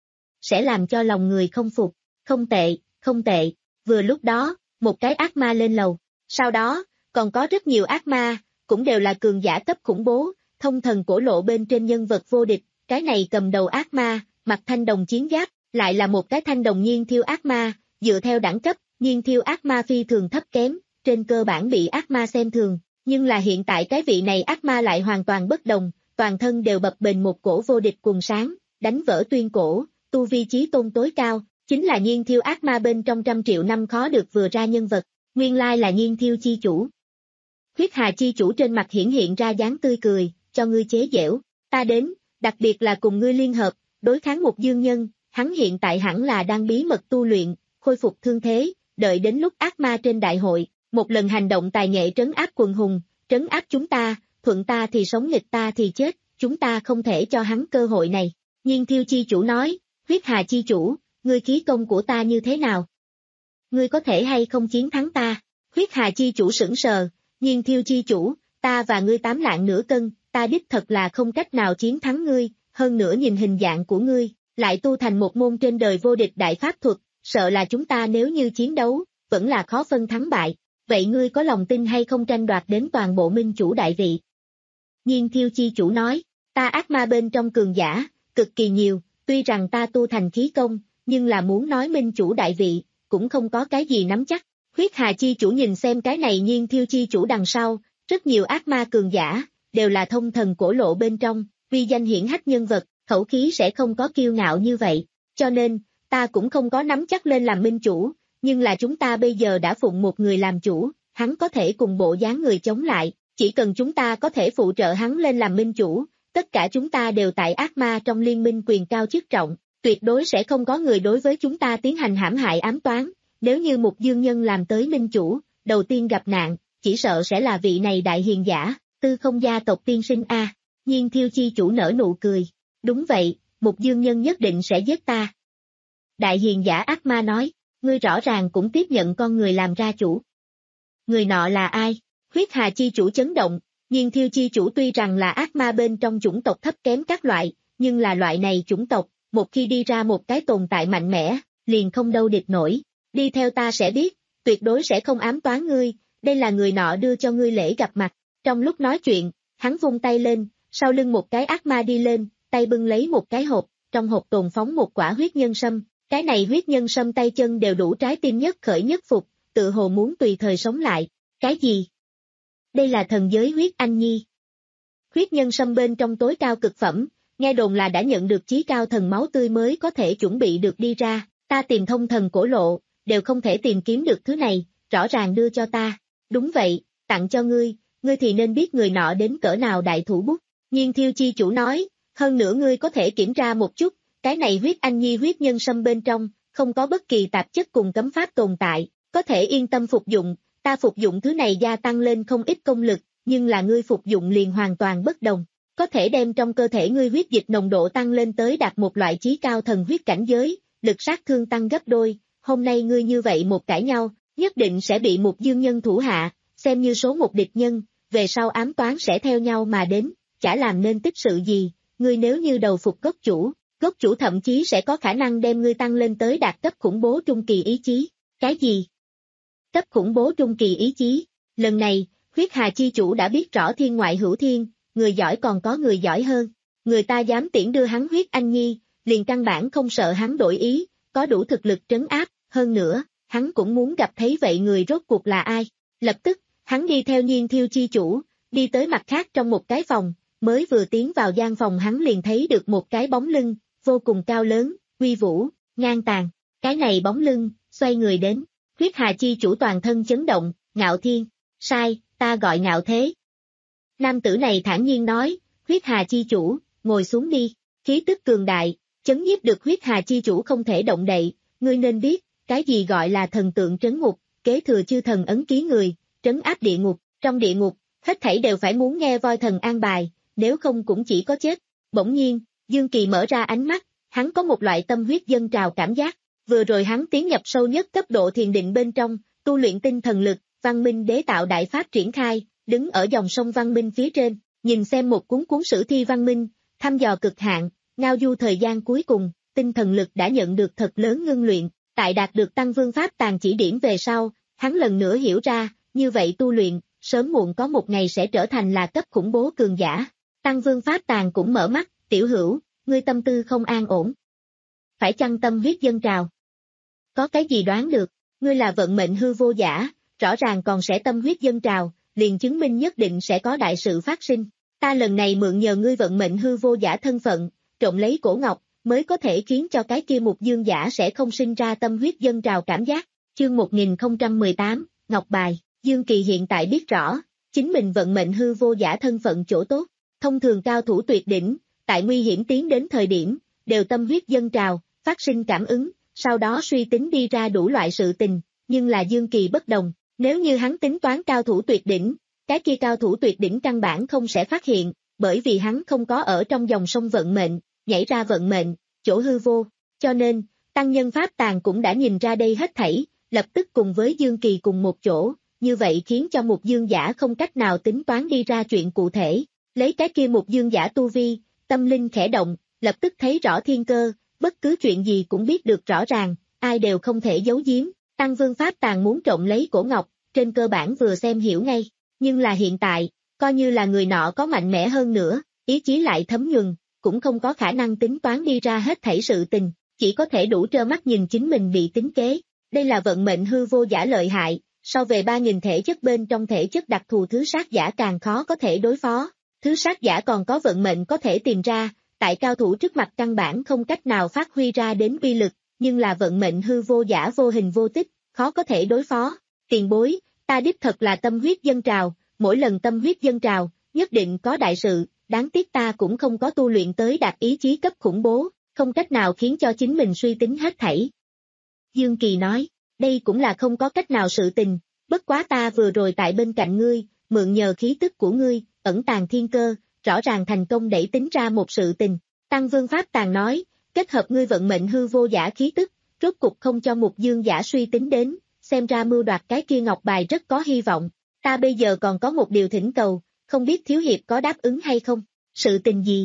Sẽ làm cho lòng người không phục, không tệ, không tệ. Vừa lúc đó, một cái ác ma lên lầu. Sau đó, còn có rất nhiều ác ma, cũng đều là cường giả cấp khủng bố, thông thần cổ lộ bên trên nhân vật vô địch. Cái này cầm đầu ác ma, mặc thanh đồng chiến giáp, lại là một cái thanh đồng nhiên thiêu ác ma, dựa theo đẳng cấp, nhiên thiêu ác ma phi thường thấp kém, trên cơ bản bị ác ma xem thường, nhưng là hiện tại cái vị này ác ma lại hoàn toàn bất đồng, toàn thân đều bập bềnh một cổ vô địch quần sáng, đánh vỡ tuyên cổ, tu vi chí tôn tối cao, chính là nhiên thiêu ác ma bên trong trăm triệu năm khó được vừa ra nhân vật, nguyên lai là nhiên thiêu chi chủ. Huyết Hà chi chủ trên mặt hiển hiện ra dáng tươi cười, cho ngươi chế giễu, ta đến, đặc biệt là cùng ngươi liên hợp, đối kháng một dương nhân, hắn hiện tại hẳn là đang bí mật tu luyện, khôi phục thương thế, đợi đến lúc ác ma trên đại hội, một lần hành động tài nghệ trấn áp quần hùng, trấn áp chúng ta, thuận ta thì sống nghịch ta thì chết, chúng ta không thể cho hắn cơ hội này. Nhiên thiêu chi chủ nói, Huyết Hà chi chủ, ngươi khí công của ta như thế nào? Ngươi có thể hay không chiến thắng ta? Huyết Hà chi chủ sững sờ, Nhiên thiêu chi chủ, ta và ngươi tám lạng nửa cân, ta đích thật là không cách nào chiến thắng ngươi, hơn nữa nhìn hình dạng của ngươi, lại tu thành một môn trên đời vô địch đại pháp thuật, sợ là chúng ta nếu như chiến đấu, vẫn là khó phân thắng bại. Vậy ngươi có lòng tin hay không tranh đoạt đến toàn bộ minh chủ đại vị? Nhiên thiêu chi chủ nói, ta ác ma bên trong cường giả, cực kỳ nhiều, tuy rằng ta tu thành khí công, nhưng là muốn nói minh chủ đại vị, cũng không có cái gì nắm chắc. Huyết Hà chi chủ nhìn xem cái này nhiên thiêu chi chủ đằng sau, rất nhiều ác ma cường giả, đều là thông thần cổ lộ bên trong, uy danh hiển hách nhân vật, khẩu khí sẽ không có kiêu ngạo như vậy, cho nên, ta cũng không có nắm chắc lên làm minh chủ, nhưng là chúng ta bây giờ đã phụng một người làm chủ, hắn có thể cùng bộ dáng người chống lại, chỉ cần chúng ta có thể phụ trợ hắn lên làm minh chủ, tất cả chúng ta đều tại ác ma trong liên minh quyền cao chức trọng, tuyệt đối sẽ không có người đối với chúng ta tiến hành hãm hại ám toán, nếu như một dương nhân làm tới minh chủ, đầu tiên gặp nạn, chỉ sợ sẽ là vị này đại hiền giả, Tư Không gia tộc tiên sinh A. Nhiên thiêu chi chủ nở nụ cười, đúng vậy, một dương nhân nhất định sẽ giết ta. Đại hiền giả ác ma nói, ngươi rõ ràng cũng tiếp nhận con người làm ra chủ. Người nọ là ai? Huyết Hà chi chủ chấn động, Nhiên thiêu chi chủ tuy rằng là ác ma bên trong chủng tộc thấp kém các loại, nhưng là loại này chủng tộc, một khi đi ra một cái tồn tại mạnh mẽ, liền không đâu địch nổi. Đi theo ta sẽ biết, tuyệt đối sẽ không ám toán ngươi, đây là người nọ đưa cho ngươi lễ gặp mặt. Trong lúc nói chuyện, hắn vung tay lên, sau lưng một cái ác ma đi lên, tay bưng lấy một cái hộp, trong hộp tồn phóng một quả huyết nhân sâm, cái này huyết nhân sâm tay chân đều đủ trái tim nhất khởi nhất phục, tự hồ muốn tùy thời sống lại. Cái gì? Đây là thần giới huyết anh nhi. Huyết nhân sâm bên trong tối cao cực phẩm, nghe đồn là đã nhận được chí cao thần máu tươi mới có thể chuẩn bị được đi ra, ta tìm thông thần cổ lộ, đều không thể tìm kiếm được thứ này, rõ ràng đưa cho ta. Đúng vậy, tặng cho ngươi, ngươi thì nên biết người nọ đến cỡ nào đại thủ bút. Nhiên thiêu chi chủ nói, hơn nữa ngươi có thể kiểm tra một chút, cái này huyết anh nhi huyết nhân sâm bên trong, không có bất kỳ tạp chất cùng cấm pháp tồn tại, có thể yên tâm phục dụng, ta phục dụng thứ này gia tăng lên không ít công lực, nhưng là ngươi phục dụng liền hoàn toàn bất đồng, có thể đem trong cơ thể ngươi huyết dịch nồng độ tăng lên tới đạt một loại chí cao thần huyết cảnh giới, lực sát thương tăng gấp đôi, hôm nay ngươi như vậy một cãi nhau, nhất định sẽ bị một dương nhân thủ hạ, xem như số một địch nhân, về sau ám toán sẽ theo nhau mà đến, chả làm nên tích sự gì, ngươi nếu như đầu phục gốc chủ, gốc chủ thậm chí sẽ có khả năng đem ngươi tăng lên tới đạt cấp khủng bố trung kỳ ý chí. Cái gì? Cấp khủng bố trung kỳ ý chí, lần này, huyết hà chi chủ đã biết rõ thiên ngoại hữu thiên, người giỏi còn có người giỏi hơn, người ta dám tiễn đưa hắn huyết anh nhi, liền căn bản không sợ hắn đổi ý, có đủ thực lực trấn áp, hơn nữa, hắn cũng muốn gặp thấy vậy người rốt cuộc là ai. Lập tức, hắn đi theo Nhiên thiêu chi chủ, đi tới mặt khác trong một cái phòng, mới vừa tiến vào gian phòng hắn liền thấy được một cái bóng lưng, vô cùng cao lớn, uy vũ, ngang tàn, cái này bóng lưng, xoay người đến, huyết hà chi chủ toàn thân chấn động, Ngạo Thiên, sai, ta gọi Ngạo Thế. Nam tử này thản nhiên nói, huyết hà chi chủ, ngồi xuống đi, khí tức cường đại, chấn nhiếp được huyết hà chi chủ không thể động đậy, ngươi nên biết, cái gì gọi là thần tượng trấn ngục, kế thừa chư thần ấn ký người, trấn áp địa ngục, trong địa ngục, hết thảy đều phải muốn nghe voi thần an bài, nếu không cũng chỉ có chết. Bỗng nhiên, Dương Kỳ mở ra ánh mắt, hắn có một loại tâm huyết dâng trào cảm giác, vừa rồi hắn tiến nhập sâu nhất cấp độ thiền định bên trong, tu luyện tinh thần lực, văn minh đế tạo đại pháp triển khai, đứng ở dòng sông văn minh phía trên, nhìn xem một cuốn cuốn sử thi văn minh, thăm dò cực hạn, ngao du thời gian cuối cùng, tinh thần lực đã nhận được thật lớn ngưng luyện, tại đạt được Tăng Vương Pháp Tàng chỉ điểm về sau, hắn lần nữa hiểu ra, như vậy tu luyện, sớm muộn có một ngày sẽ trở thành là cấp khủng bố cường giả. Tăng Vương Pháp Tàng cũng mở mắt, tiểu hữu, ngươi tâm tư không an ổn. Phải chăng tâm huyết dâng trào? Có cái gì đoán được, ngươi là vận mệnh hư vô giả, rõ ràng còn sẽ tâm huyết dâng trào, liền chứng minh nhất định sẽ có đại sự phát sinh. Ta lần này mượn nhờ ngươi vận mệnh hư vô giả thân phận, trộm lấy cổ ngọc, mới có thể khiến cho cái kia mục dương giả sẽ không sinh ra tâm huyết dâng trào cảm giác. Chương một nghìn không trăm mười tám, Ngọc Bài, Dương Kỳ hiện tại biết rõ, chính mình vận mệnh hư vô giả thân phận chỗ tốt, thông thường cao thủ tuyệt đỉnh, tại nguy hiểm tiến đến thời điểm, đều tâm huyết dâng trào, phát sinh cảm ứng, sau đó suy tính đi ra đủ loại sự tình, nhưng là Dương Kỳ bất đồng, nếu như hắn tính toán cao thủ tuyệt đỉnh, cái kia cao thủ tuyệt đỉnh căn bản không sẽ phát hiện, bởi vì hắn không có ở trong dòng sông vận mệnh, nhảy ra vận mệnh, chỗ hư vô, cho nên, Tăng Nhân Pháp Tàng cũng đã nhìn ra đây hết thảy, lập tức cùng với Dương Kỳ cùng một chỗ, như vậy khiến cho một dương giả không cách nào tính toán đi ra chuyện cụ thể, lấy cái kia một dương giả tu vi, tâm linh khẽ động, lập tức thấy rõ thiên cơ, bất cứ chuyện gì cũng biết được rõ ràng, ai đều không thể giấu giếm, Tăng Vương Pháp Tàng muốn trộm lấy cổ ngọc, trên cơ bản vừa xem hiểu ngay, nhưng là hiện tại, coi như là người nọ có mạnh mẽ hơn nữa, ý chí lại thấm nhuần, cũng không có khả năng tính toán đi ra hết thảy sự tình, chỉ có thể đủ trơ mắt nhìn chính mình bị tính kế, đây là vận mệnh hư vô giả lợi hại, so về ba nghìn thể chất bên trong thể chất đặc thù thứ sát giả càng khó có thể đối phó, thứ sát giả còn có vận mệnh có thể tìm ra, tại cao thủ trước mặt căn bản không cách nào phát huy ra đến uy lực, nhưng là vận mệnh hư vô giả vô hình vô tích, khó có thể đối phó. Tiền bối, ta đích thật là tâm huyết dâng trào, mỗi lần tâm huyết dâng trào, nhất định có đại sự, đáng tiếc ta cũng không có tu luyện tới đạt ý chí cấp khủng bố, không cách nào khiến cho chính mình suy tính hết thảy. Dương Kỳ nói, đây cũng là không có cách nào sự tình, bất quá ta vừa rồi tại bên cạnh ngươi, mượn nhờ khí tức của ngươi, ẩn tàng thiên cơ, rõ ràng thành công đẩy tính ra một sự tình. Tăng Vương Pháp Tàng nói, kết hợp ngươi vận mệnh hư vô giả khí tức, rốt cục không cho một dương giả suy tính đến, xem ra mưu đoạt cái kia ngọc bài rất có hy vọng. Ta bây giờ còn có một điều thỉnh cầu, không biết thiếu hiệp có đáp ứng hay không? Sự tình gì?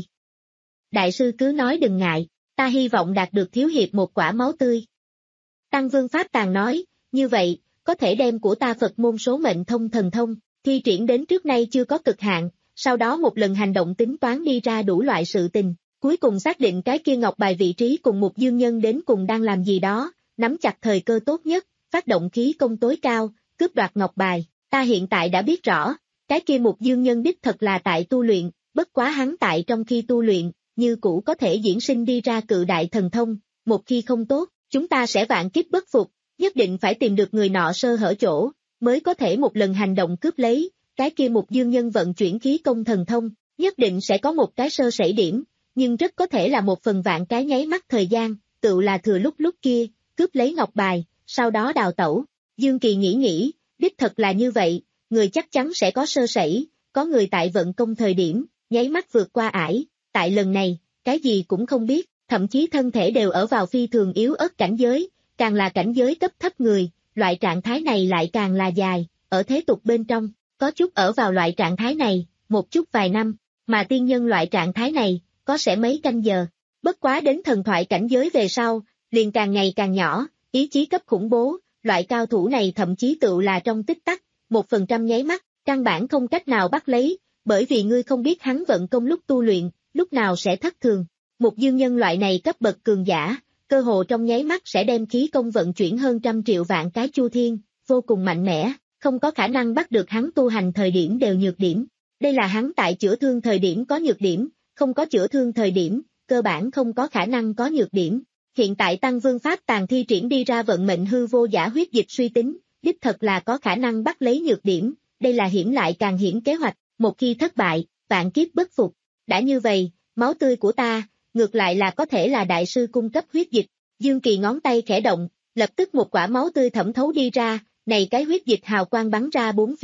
Đại sư cứ nói đừng ngại, ta hy vọng đạt được thiếu hiệp một quả máu tươi. Tăng Vương Pháp Tàng nói, như vậy, có thể đem của ta Phật môn số mệnh thông thần thông, thi triển đến trước nay chưa có cực hạn, sau đó một lần hành động tính toán đi ra đủ loại sự tình, cuối cùng xác định cái kia ngọc bài vị trí cùng một dương nhân đến cùng đang làm gì đó, nắm chặt thời cơ tốt nhất, phát động khí công tối cao, cướp đoạt ngọc bài. Ta hiện tại đã biết rõ, cái kia một dương nhân đích thật là tại tu luyện, bất quá hắn tại trong khi tu luyện, như cũ có thể diễn sinh đi ra cự đại thần thông, một khi không tốt, chúng ta sẽ vạn kiếp bất phục, nhất định phải tìm được người nọ sơ hở chỗ, mới có thể một lần hành động cướp lấy, cái kia một dương nhân vận chuyển khí công thần thông, nhất định sẽ có một cái sơ sẩy điểm, nhưng rất có thể là một phần vạn cái nháy mắt thời gian, tự là thừa lúc lúc kia, cướp lấy ngọc bài, sau đó đào tẩu. Dương Kỳ nghĩ nghĩ, đích thật là như vậy, người chắc chắn sẽ có sơ sẩy, có người tại vận công thời điểm, nháy mắt vượt qua ải, tại lần này, cái gì cũng không biết, thậm chí thân thể đều ở vào phi thường yếu ớt cảnh giới, càng là cảnh giới cấp thấp người, loại trạng thái này lại càng là dài, ở thế tục bên trong, có chút ở vào loại trạng thái này, một chút vài năm, mà tiên nhân loại trạng thái này, có sẽ mấy canh giờ, bất quá đến thần thoại cảnh giới về sau, liền càng ngày càng nhỏ, ý chí cấp khủng bố, loại cao thủ này thậm chí tự là trong tích tắc, một phần trăm nháy mắt, căn bản không cách nào bắt lấy, bởi vì ngươi không biết hắn vận công lúc tu luyện, lúc nào sẽ thất thường. Một dương nhân loại này cấp bậc cường giả, cơ hồ trong nháy mắt sẽ đem khí công vận chuyển hơn trăm triệu vạn cái chu thiên, vô cùng mạnh mẽ, không có khả năng bắt được hắn tu hành thời điểm đều nhược điểm. Đây là hắn tại chữa thương thời điểm có nhược điểm, không có chữa thương thời điểm, cơ bản không có khả năng có nhược điểm. Hiện tại Tăng Vương Pháp Tàng thi triển đi ra vận mệnh hư vô giả huyết dịch suy tính, đích thật là có khả năng bắt lấy nhược điểm, đây là hiểm lại càng hiểm kế hoạch, một khi thất bại, vạn kiếp bất phục. Đã như vậy, máu tươi của ta, ngược lại là có thể là đại sư cung cấp huyết dịch. Dương Kỳ ngón tay khẽ động, lập tức một quả máu tươi thẩm thấu đi ra, này cái huyết dịch hào quang bắn ra bốn phía,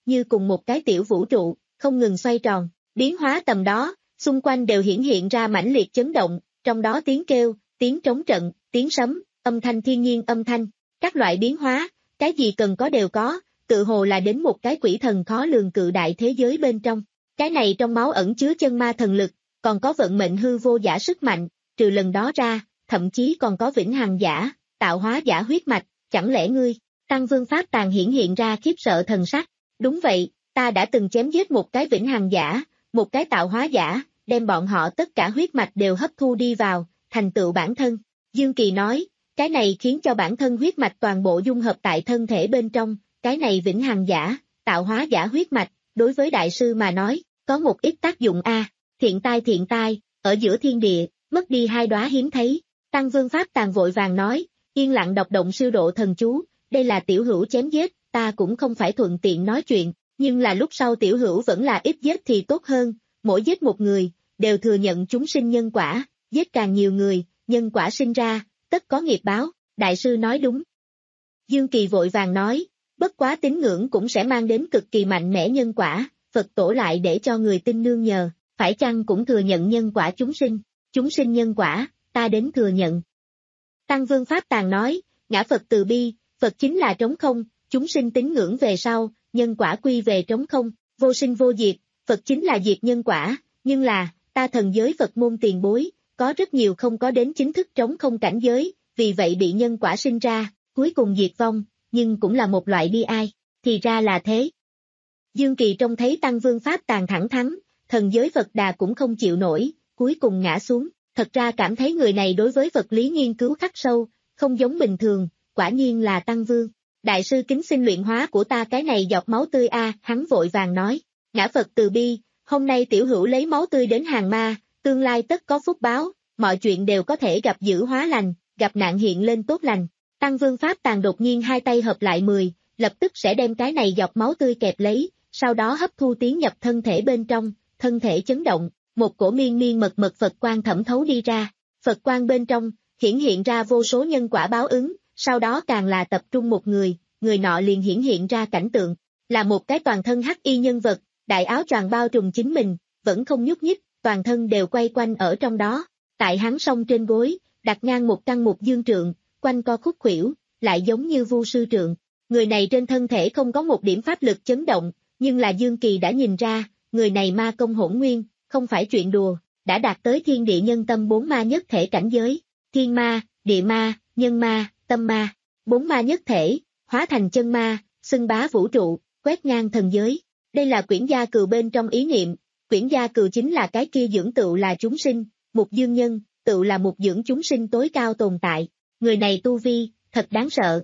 như cùng một cái tiểu vũ trụ, không ngừng xoay tròn, biến hóa tầm đó, xung quanh đều hiển hiện ra mãnh liệt chấn động, trong đó tiếng kêu, tiếng trống trận, tiếng sấm, âm thanh thiên nhiên âm thanh, các loại biến hóa, cái gì cần có đều có, tự hồ là đến một cái quỷ thần khó lường cự đại thế giới bên trong. Cái này trong máu ẩn chứa chân ma thần lực, còn có vận mệnh hư vô giả sức mạnh, trừ lần đó ra, thậm chí còn có vĩnh hằng giả, tạo hóa giả huyết mạch, chẳng lẽ ngươi, Tăng Vương Pháp Tàng hiển hiện ra khiếp sợ thần sắc, đúng vậy, ta đã từng chém giết một cái vĩnh hằng giả, một cái tạo hóa giả, đem bọn họ tất cả huyết mạch đều hấp thu đi vào, thành tựu bản thân. Dương Kỳ nói, cái này khiến cho bản thân huyết mạch toàn bộ dung hợp tại thân thể bên trong, cái này vĩnh hằng giả, tạo hóa giả huyết mạch, đối với đại sư mà nói, có một ít tác dụng a. À, thiện tai thiện tai, ở giữa thiên địa, mất đi hai đóa hiếm thấy. Tăng Vương Pháp Tàng vội vàng nói, yên lặng đọc động siêu độ thần chú, đây là tiểu hữu chém giết, ta cũng không phải thuận tiện nói chuyện, nhưng là lúc sau tiểu hữu vẫn là ít giết thì tốt hơn, mỗi giết một người, đều thừa nhận chúng sinh nhân quả, giết càng nhiều người, nhân quả sinh ra, tất có nghiệp báo, đại sư nói đúng. Dương Kỳ vội vàng nói, bất quá tín ngưỡng cũng sẽ mang đến cực kỳ mạnh mẽ nhân quả, Phật tổ lại để cho người tin nương nhờ, phải chăng cũng thừa nhận nhân quả chúng sinh, chúng sinh nhân quả, ta đến thừa nhận. Tăng Vương Pháp Tàng nói, ngã Phật từ bi, Phật chính là trống không, chúng sinh tín ngưỡng về sau, nhân quả quy về trống không, vô sinh vô diệt, Phật chính là diệt nhân quả, nhưng là, ta thần giới Phật môn tiền bối, có rất nhiều không có đến chính thức trống không cảnh giới, vì vậy bị nhân quả sinh ra, cuối cùng diệt vong, nhưng cũng là một loại bi ai, thì ra là thế. Dương Kỳ trông thấy Tăng Vương Pháp Tàng thẳng thắn, thần giới Phật Đà cũng không chịu nổi, cuối cùng ngã xuống, thật ra cảm thấy người này đối với vật lý nghiên cứu khắc sâu, không giống bình thường, quả nhiên là Tăng Vương. Đại sư kính xin luyện hóa của ta cái này giọt máu tươi a, hắn vội vàng nói, ngã Phật từ bi, hôm nay tiểu hữu lấy máu tươi đến hàng ma, tương lai tất có phúc báo, mọi chuyện đều có thể gặp dữ hóa lành, gặp nạn hiện lên tốt lành. Tăng Vương Pháp Tàng đột nhiên hai tay hợp lại mười, lập tức sẽ đem cái này giọt máu tươi kẹp lấy, sau đó hấp thu tiến nhập thân thể bên trong, thân thể chấn động, một cổ miên miên mật mật Phật quang thẩm thấu đi ra, Phật quang bên trong, hiển hiện ra vô số nhân quả báo ứng, sau đó càng là tập trung một người, người nọ liền hiển hiện ra cảnh tượng, là một cái toàn thân hắc y nhân vật, đại áo choàng bao trùm chính mình, vẫn không nhúc nhích, toàn thân đều quay quanh ở trong đó, tại hắn song trên gối, đặt ngang một căn mục dương trượng, quanh co khúc khuỷu, lại giống như vu sư trượng. Người này trên thân thể không có một điểm pháp lực chấn động, nhưng là Dương Kỳ đã nhìn ra, người này ma công hỗn nguyên, không phải chuyện đùa, đã đạt tới thiên địa nhân tâm bốn ma nhất thể cảnh giới, thiên ma, địa ma, nhân ma, tâm ma, bốn ma nhất thể, hóa thành chân ma, xưng bá vũ trụ, quét ngang thần giới. Đây là quyển gia cừu bên trong ý niệm, quyển gia cừu chính là cái kia dưỡng tựu là chúng sinh, mục dương nhân, tựu là mục dưỡng chúng sinh tối cao tồn tại, người này tu vi, thật đáng sợ.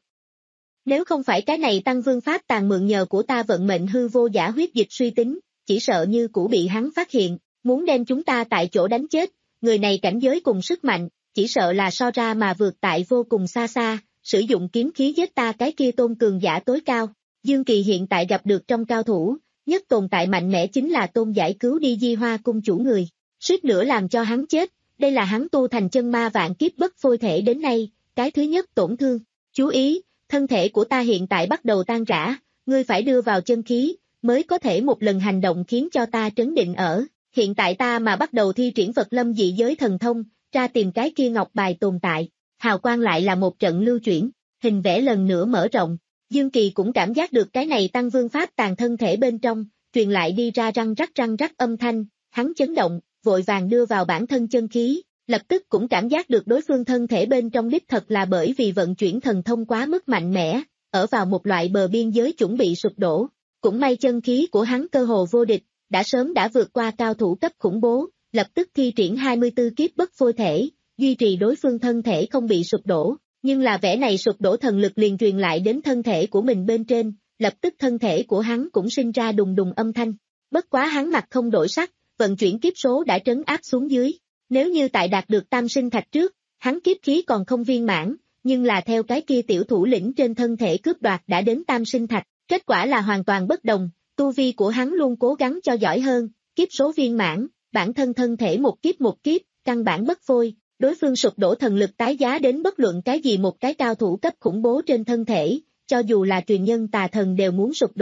Nếu không phải cái này Tăng Vương Pháp Tàng mượn nhờ của ta vận mệnh hư vô giả huyết dịch suy tính, chỉ sợ như cũ bị hắn phát hiện, muốn đem chúng ta tại chỗ đánh chết, người này cảnh giới cùng sức mạnh, chỉ sợ là so ra mà vượt tại vô cùng xa xa, sử dụng kiếm khí giết ta cái kia tôn cường giả tối cao. Dương Kỳ hiện tại gặp được trong cao thủ, nhất tồn tại mạnh mẽ chính là tôn giải cứu đi Di Hoa cung chủ người, suýt nữa làm cho hắn chết, đây là hắn tu thành chân ma vạn kiếp bất phôi thể đến nay, cái thứ nhất tổn thương. Chú ý, thân thể của ta hiện tại bắt đầu tan rã, ngươi phải đưa vào chân khí, mới có thể một lần hành động khiến cho ta trấn định ở. Hiện tại ta mà bắt đầu thi triển Phật lâm dị giới thần thông, ra tìm cái kia ngọc bài tồn tại, hào quang lại là một trận lưu chuyển, hình vẽ lần nữa mở rộng. Dương Kỳ cũng cảm giác được cái này Tăng Vương Pháp Tàng thân thể bên trong, truyền lại đi ra răng rắc răng rắc âm thanh, hắn chấn động, vội vàng đưa vào bản thân chân khí, lập tức cũng cảm giác được đối phương thân thể bên trong đích thật là bởi vì vận chuyển thần thông quá mức mạnh mẽ, ở vào một loại bờ biên giới chuẩn bị sụp đổ. Cũng may chân khí của hắn cơ hồ vô địch, đã sớm đã vượt qua cao thủ cấp khủng bố, lập tức thi triển hai mươi tư kiếp bất phôi thể, duy trì đối phương thân thể không bị sụp đổ, nhưng là vẻ này sụp đổ thần lực liền truyền lại đến thân thể của mình bên trên, lập tức thân thể của hắn cũng sinh ra đùng đùng âm thanh. Bất quá hắn mặt không đổi sắc, vận chuyển kiếp số đã trấn áp xuống dưới. Nếu như tại đạt được tam sinh thạch trước, hắn kiếp khí còn không viên mãn, nhưng là theo cái kia tiểu thủ lĩnh trên thân thể cướp đoạt đã đến tam sinh thạch, kết quả là hoàn toàn bất đồng, tu vi của hắn luôn cố gắng cho giỏi hơn, kiếp số viên mãn, bản thân thân thể một kiếp một kiếp, căn bản bất phôi, đối phương sụp đổ thần lực tái giá đến bất luận cái gì một cái cao thủ cấp khủng bố trên thân thể, cho dù là truyền nhân tà thần đều muốn sụp đổ,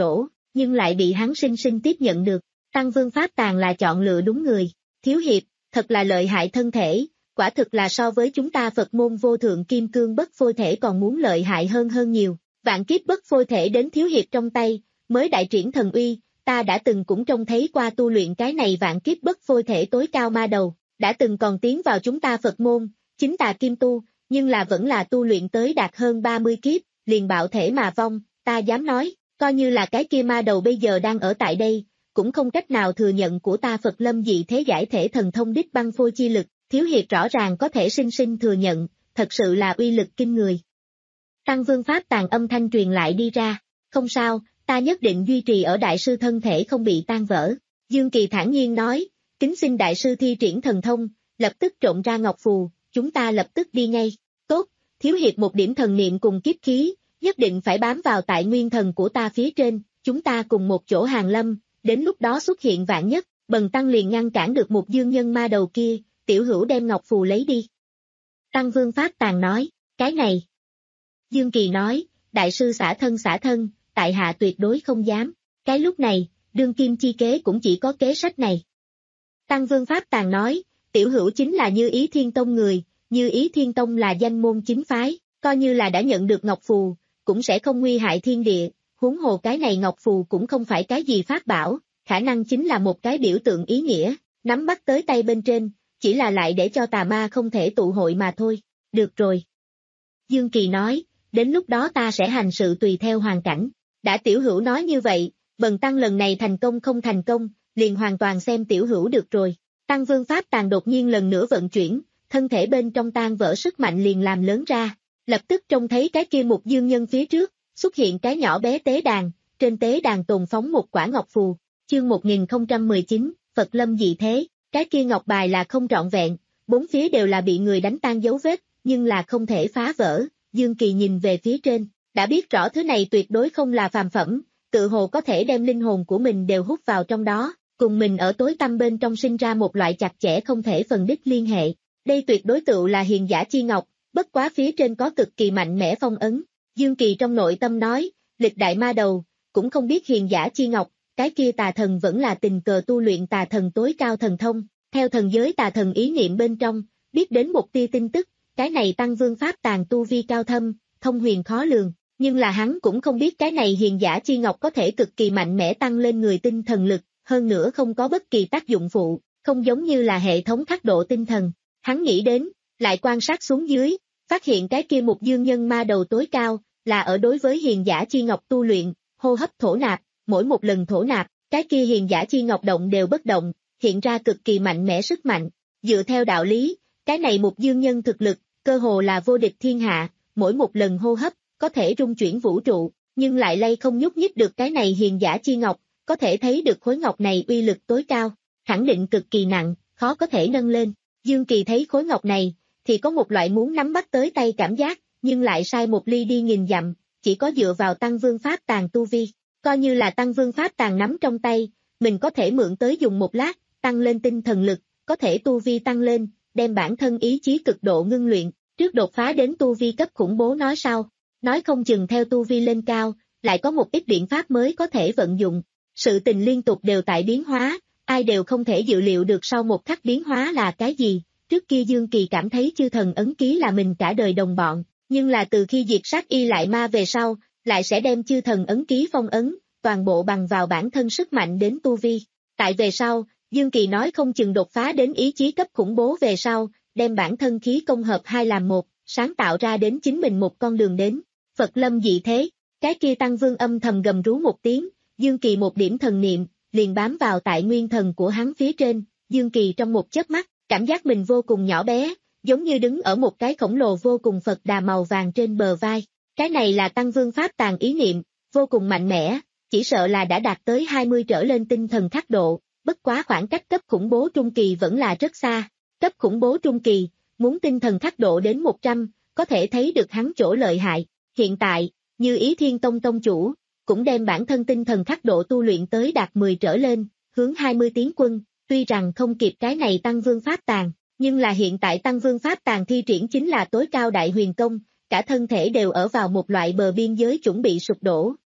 nhưng lại bị hắn sinh sinh tiếp nhận được. Tăng Vương Pháp Tàng là chọn lựa đúng người. Thiếu hiệp, thật là lợi hại thân thể, quả thực là so với chúng ta Phật môn vô thượng kim cương bất phôi thể còn muốn lợi hại hơn hơn nhiều. Vạn kiếp bất phôi thể đến thiếu hiệp trong tay, mới đại triển thần uy, ta đã từng cũng trông thấy qua tu luyện cái này vạn kiếp bất phôi thể tối cao ma đầu, đã từng còn tiến vào chúng ta Phật môn, chính tà kim tu, nhưng là vẫn là tu luyện tới đạt hơn ba mươi kiếp, liền bạo thể mà vong, ta dám nói, coi như là cái kia ma đầu bây giờ đang ở tại đây, cũng không cách nào thừa nhận của ta Phật lâm dị thế giải thể thần thông đích băng phôi chi lực, thiếu hiệp rõ ràng có thể sinh sinh thừa nhận, thật sự là uy lực kinh người. Tăng Vương Pháp Tàng âm thanh truyền lại đi ra, không sao, ta nhất định duy trì ở đại sư thân thể không bị tan vỡ. Dương Kỳ thản nhiên nói, kính xin đại sư thi triển thần thông, lập tức trộn ra ngọc phù, chúng ta lập tức đi ngay. Tốt, thiếu hiệp một điểm thần niệm cùng kiếp khí, nhất định phải bám vào tại nguyên thần của ta phía trên, chúng ta cùng một chỗ hàng lâm, đến lúc đó xuất hiện vạn nhất, Bần Tăng liền ngăn cản được một dương nhân ma đầu kia, tiểu hữu đem ngọc phù lấy đi. Tăng Vương Pháp Tàng nói, cái này. Dương Kỳ nói, đại sư xả thân xả thân, tại hạ tuyệt đối không dám, cái lúc này, đương kim chi kế cũng chỉ có kế sách này. Tăng Vương Pháp Tàng nói, tiểu hữu chính là Như Ý Thiên Tông người, Như Ý Thiên Tông là danh môn chính phái, coi như là đã nhận được ngọc phù, cũng sẽ không nguy hại thiên địa, huống hồ cái này ngọc phù cũng không phải cái gì pháp bảo, khả năng chính là một cái biểu tượng ý nghĩa, nắm bắt tới tay bên trên, chỉ là lại để cho tà ma không thể tụ hội mà thôi, được rồi. Dương Kỳ nói, đến lúc đó ta sẽ hành sự tùy theo hoàn cảnh, đã tiểu hữu nói như vậy, Bần Tăng lần này thành công không thành công, liền hoàn toàn xem tiểu hữu được rồi. Tăng Vương Pháp Tàng đột nhiên lần nữa vận chuyển, thân thể bên trong tan vỡ sức mạnh liền làm lớn ra, lập tức trông thấy cái kia một dương nhân phía trước, xuất hiện cái nhỏ bé tế đàn, trên tế đàn tồn phóng một quả ngọc phù, chương một nghìn không trăm mười chín, Phật lâm dị thế, cái kia ngọc bài là không trọn vẹn, bốn phía đều là bị người đánh tan dấu vết, nhưng là không thể phá vỡ, Dương Kỳ nhìn về phía trên, đã biết rõ thứ này tuyệt đối không là phàm phẩm, tự hồ có thể đem linh hồn của mình đều hút vào trong đó, cùng mình ở tối tăm bên trong sinh ra một loại chặt chẽ không thể phân đích liên hệ. Đây tuyệt đối tựu là hiền giả chi ngọc, bất quá phía trên có cực kỳ mạnh mẽ phong ấn. Dương Kỳ trong nội tâm nói, lịch đại ma đầu, cũng không biết hiền giả chi ngọc, cái kia tà thần vẫn là tình cờ tu luyện tà thần tối cao thần thông, theo thần giới tà thần ý niệm bên trong, biết đến một tia tin tức, cái này Tăng Vương Pháp Tàng tu vi cao thâm, thông huyền khó lường, nhưng là hắn cũng không biết cái này hiền giả chi ngọc có thể cực kỳ mạnh mẽ tăng lên người tinh thần lực, hơn nữa không có bất kỳ tác dụng phụ, không giống như là hệ thống khắc độ tinh thần. Hắn nghĩ đến, lại quan sát xuống dưới, phát hiện cái kia một dương nhân ma đầu tối cao, là ở đối với hiền giả chi ngọc tu luyện, hô hấp thổ nạp, mỗi một lần thổ nạp, cái kia hiền giả chi ngọc động đều bất động, hiện ra cực kỳ mạnh mẽ sức mạnh. Dựa theo đạo lý, cái này một dương nhân thực lực, cơ hồ là vô địch thiên hạ, mỗi một lần hô hấp, có thể rung chuyển vũ trụ, nhưng lại lay không nhúc nhích được cái này hiền giả chi ngọc, có thể thấy được khối ngọc này uy lực tối cao, khẳng định cực kỳ nặng, khó có thể nâng lên. Dương Kỳ thấy khối ngọc này, thì có một loại muốn nắm bắt tới tay cảm giác, nhưng lại sai một ly đi nghìn dặm, chỉ có dựa vào Tăng Vương Pháp Tàng tu vi, coi như là Tăng Vương Pháp Tàng nắm trong tay, mình có thể mượn tới dùng một lát, tăng lên tinh thần lực, có thể tu vi tăng lên, đem bản thân ý chí cực độ ngưng luyện, trước đột phá đến tu vi cấp khủng bố nói sau, nói không chừng theo tu vi lên cao, lại có một ít biện pháp mới có thể vận dụng, sự tình liên tục đều tại biến hóa, ai đều không thể dự liệu được sau một khắc biến hóa là cái gì. Trước kia Dương Kỳ cảm thấy chư thần ấn ký là mình cả đời đồng bọn, nhưng là từ khi diệt sát y lại ma về sau, lại sẽ đem chư thần ấn ký phong ấn, toàn bộ bằng vào bản thân sức mạnh đến tu vi. Tại về sau, Dương Kỳ nói không chừng đột phá đến ý chí cấp khủng bố về sau, đem bản thân khí công hợp hai làm một, sáng tạo ra đến chính mình một con đường đến. Phật lâm dị thế, cái kia Tăng Vương âm thầm gầm rú một tiếng, Dương Kỳ một điểm thần niệm, liền bám vào tại nguyên thần của hắn phía trên, Dương Kỳ trong một chớp mắt, cảm giác mình vô cùng nhỏ bé, giống như đứng ở một cái khổng lồ vô cùng Phật đà màu vàng trên bờ vai. Cái này là Tăng Vương Pháp Tàng ý niệm, vô cùng mạnh mẽ, chỉ sợ là đã đạt tới hai mươi trở lên tinh thần khắc độ, bất quá khoảng cách cấp khủng bố trung kỳ vẫn là rất xa. Cấp khủng bố trung kỳ, muốn tinh thần khắc độ đến một trăm, có thể thấy được hắn chỗ lợi hại. Hiện tại, Như Ý Thiên Tông tông chủ, cũng đem bản thân tinh thần khắc độ tu luyện tới đạt mười trở lên, hướng hai mươi tiến quân. Tuy rằng không kịp cái này Tăng Vương Pháp Tàng, nhưng là hiện tại Tăng Vương Pháp Tàng thi triển chính là tối cao đại huyền công, cả thân thể đều ở vào một loại bờ biên giới chuẩn bị sụp đổ,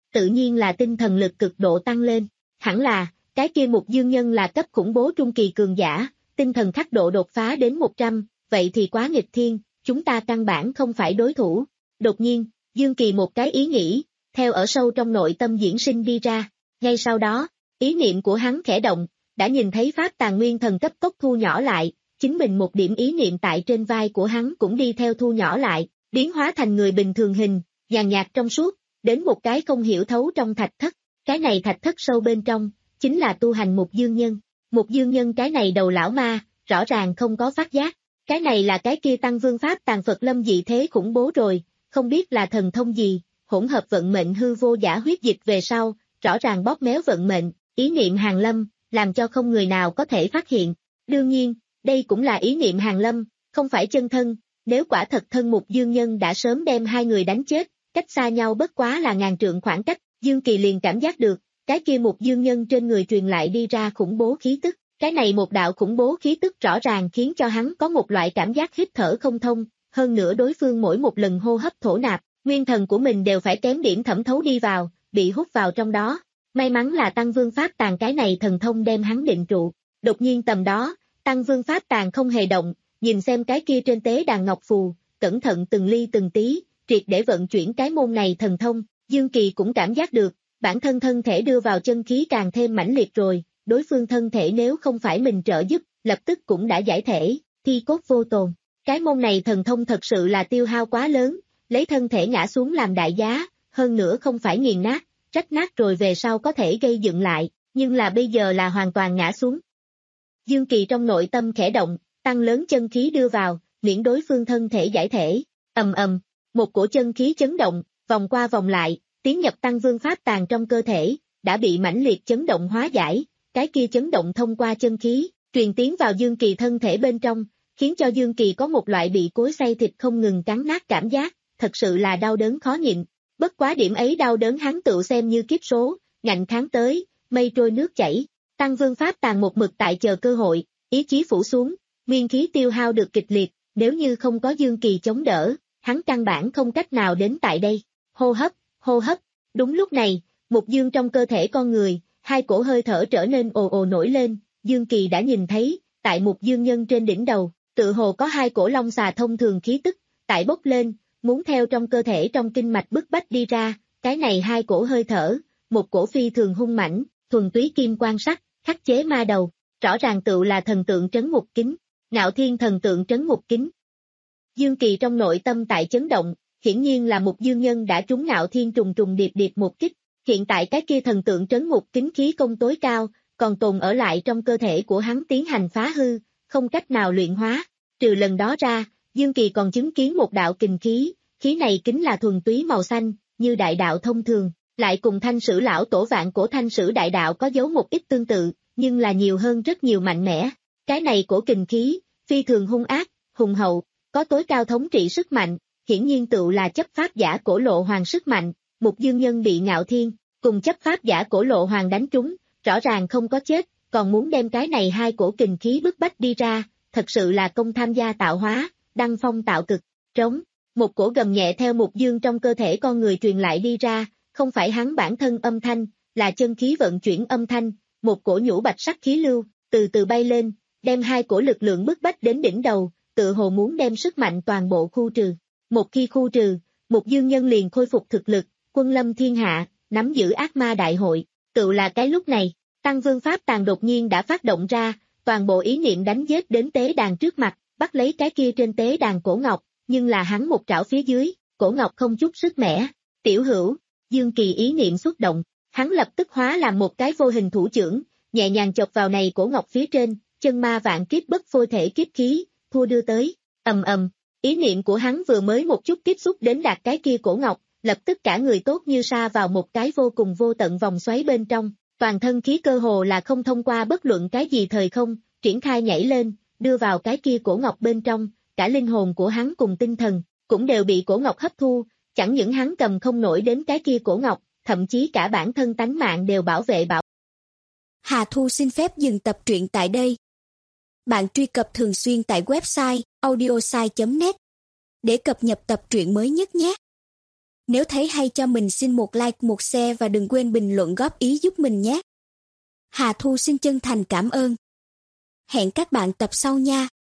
tự nhiên là tinh thần lực cực độ tăng lên. Hẳn là, cái kia Mục Dương Nhân là cấp khủng bố trung kỳ cường giả, tinh thần khắc độ đột phá đến một trăm, vậy thì quá nghịch thiên, chúng ta căn bản không phải đối thủ. Đột nhiên, Dương Kỳ một cái ý nghĩ, theo ở sâu trong nội tâm diễn sinh đi ra. Ngay sau đó, ý niệm của hắn khẽ động, đã nhìn thấy Pháp Tàng Nguyên Thần cấp tốc thu nhỏ lại, chính mình một điểm ý niệm tại trên vai của hắn cũng đi theo thu nhỏ lại, biến hóa thành người bình thường hình, nhàn nhạt trong suốt, đến một cái không hiểu thấu trong thạch thất. Cái này thạch thất sâu bên trong, chính là tu hành Mục Dương Nhân. Mục Dương Nhân cái này đầu lão ma, rõ ràng không có phát giác. Cái này là cái kia Tăng Vương Pháp Tàng Phật Lâm dị thế khủng bố rồi, không biết là thần thông gì, hỗn hợp vận mệnh hư vô giả huyết dịch về sau, rõ ràng bóp méo vận mệnh, ý niệm hàng lâm, làm cho không người nào có thể phát hiện. Đương nhiên, đây cũng là ý niệm hàng lâm, không phải chân thân, nếu quả thật thân Mục Dương Nhân đã sớm đem hai người đánh chết, cách xa nhau bất quá là ngàn trượng khoảng cách, Dương Kỳ liền cảm giác được, cái kia Mục Dương Nhân trên người truyền lại đi ra khủng bố khí tức, cái này một đạo khủng bố khí tức rõ ràng khiến cho hắn có một loại cảm giác hít thở không thông, hơn nữa đối phương mỗi một lần hô hấp thổ nạp, nguyên thần của mình đều phải kém điểm thẩm thấu đi vào, bị hút vào trong đó. May mắn là Tăng Vương Pháp Tàng cái này thần thông đem hắn định trụ. Đột nhiên tầm đó, Tăng Vương Pháp Tàng không hề động, nhìn xem cái kia trên tế đàn ngọc phù, cẩn thận từng ly từng tí, triệt để vận chuyển cái môn này thần thông. Dương Kỳ cũng cảm giác được, bản thân thân thể đưa vào chân khí càng thêm mãnh liệt rồi, đối phương thân thể nếu không phải mình trợ giúp, lập tức cũng đã giải thể, thi cốt vô tồn. Cái môn này thần thông thật sự là tiêu hao quá lớn, lấy thân thể ngã xuống làm đại giá, hơn nữa không phải nghiền nát, rách nát rồi về sau có thể gây dựng lại, nhưng là bây giờ là hoàn toàn ngã xuống. Dương Kỳ trong nội tâm khẽ động, tăng lớn chân khí đưa vào, miễn đối phương thân thể giải thể, ầm ầm, một cổ chân khí chấn động, vòng qua vòng lại, tiến nhập Tăng Vương Pháp Tàng trong cơ thể, đã bị mãnh liệt chấn động hóa giải, cái kia chấn động thông qua chân khí, truyền tiến vào Dương Kỳ thân thể bên trong, khiến cho Dương Kỳ có một loại bị cối xay thịt không ngừng cắn nát cảm giác, thật sự là đau đớn khó nhịn. Bất quá điểm ấy đau đớn hắn tự xem như kiếp số, ngạnh kháng tới, mây trôi nước chảy. Tăng Vương Pháp Tàng một mực tại chờ cơ hội, ý chí phủ xuống, nguyên khí tiêu hao được kịch liệt, nếu như không có Dương Kỳ chống đỡ, hắn căn bản không cách nào đến tại đây. Hô hấp, hô hấp, đúng lúc này, Mục Dương trong cơ thể con người, hai cổ hơi thở trở nên ồ ồ nổi lên, Dương Kỳ đã nhìn thấy, tại Mục Dương Nhân trên đỉnh đầu, tự hồ có hai cổ long xà thông thường khí tức, tại bốc lên, muốn theo trong cơ thể trong kinh mạch bức bách đi ra, cái này hai cổ hơi thở, một cổ phi thường hung mãnh, thuần túy kim quan sắc, khắc chế ma đầu, rõ ràng tự là thần tượng trấn ngục kính, Ngạo Thiên thần tượng trấn ngục kính. Dương Kỳ trong nội tâm tại chấn động, hiển nhiên là Mục Dương Nhân đã trúng Ngạo Thiên trùng trùng điệp điệp một kích, hiện tại cái kia thần tượng trấn ngục kính khí công tối cao, còn tồn ở lại trong cơ thể của hắn tiến hành phá hư, không cách nào luyện hóa, trừ lần đó ra, Dương Kỳ còn chứng kiến một đạo kình khí, khí này kính là thuần túy màu xanh, như đại đạo thông thường, lại cùng Thanh Sử lão tổ vạn cổ Thanh Sử đại đạo có dấu một ít tương tự, nhưng là nhiều hơn rất nhiều mạnh mẽ. Cái này cổ kình khí, phi thường hung ác, hùng hậu, có tối cao thống trị sức mạnh, hiển nhiên tựu là chấp pháp giả cổ lộ hoàng sức mạnh. Mục Dương Nhân bị Ngạo Thiên cùng chấp pháp giả cổ lộ hoàng đánh trúng, rõ ràng không có chết, còn muốn đem cái này hai cổ kình khí bức bách đi ra, thật sự là công tham gia tạo hóa, đăng phong tạo cực. Trống, một cổ gầm nhẹ theo Mục Dương trong cơ thể con người truyền lại đi ra, không phải hắn bản thân âm thanh, là chân khí vận chuyển âm thanh, một cổ nhũ bạch sắc khí lưu, từ từ bay lên, đem hai cổ lực lượng bức bách đến đỉnh đầu, tự hồ muốn đem sức mạnh toàn bộ khu trừ. Một khi khu trừ, Mục Dương Nhân liền khôi phục thực lực, quân lâm thiên hạ, nắm giữ ác ma đại hội, tự là cái lúc này, Tăng Vương Pháp Tàng đột nhiên đã phát động ra, toàn bộ ý niệm đánh giết đến tế đàn trước mặt, bắt lấy cái kia trên tế đàn cổ ngọc, nhưng là hắn một trảo phía dưới, cổ ngọc không chút sức mẻ. Tiểu hữu, Dương Kỳ ý niệm xuất động, hắn lập tức hóa làm một cái vô hình thủ chưởng, nhẹ nhàng chọc vào này cổ ngọc phía trên, chân ma vạn kiếp bất phôi thể kiếp khí, thua đưa tới, ầm ầm, ý niệm của hắn vừa mới một chút tiếp xúc đến đạt cái kia cổ ngọc, lập tức cả người tốt như sa vào một cái vô cùng vô tận vòng xoáy bên trong, toàn thân khí cơ hồ là không thông qua bất luận cái gì thời không, triển khai nhảy lên, đưa vào cái kia cổ ngọc bên trong, cả linh hồn của hắn cùng tinh thần, cũng đều bị cổ ngọc hấp thu, chẳng những hắn cầm không nổi đến cái kia cổ ngọc, thậm chí cả bản thân tánh mạng đều bảo vệ bảo. Hà Thu xin phép dừng tập truyện tại đây. Bạn truy cập thường xuyên tại website audiosai chấm net để cập nhật tập truyện mới nhất nhé. Nếu thấy hay cho mình xin một like, một share và đừng quên bình luận góp ý giúp mình nhé. Hà Thu xin chân thành cảm ơn. Hẹn các bạn tập sau nha.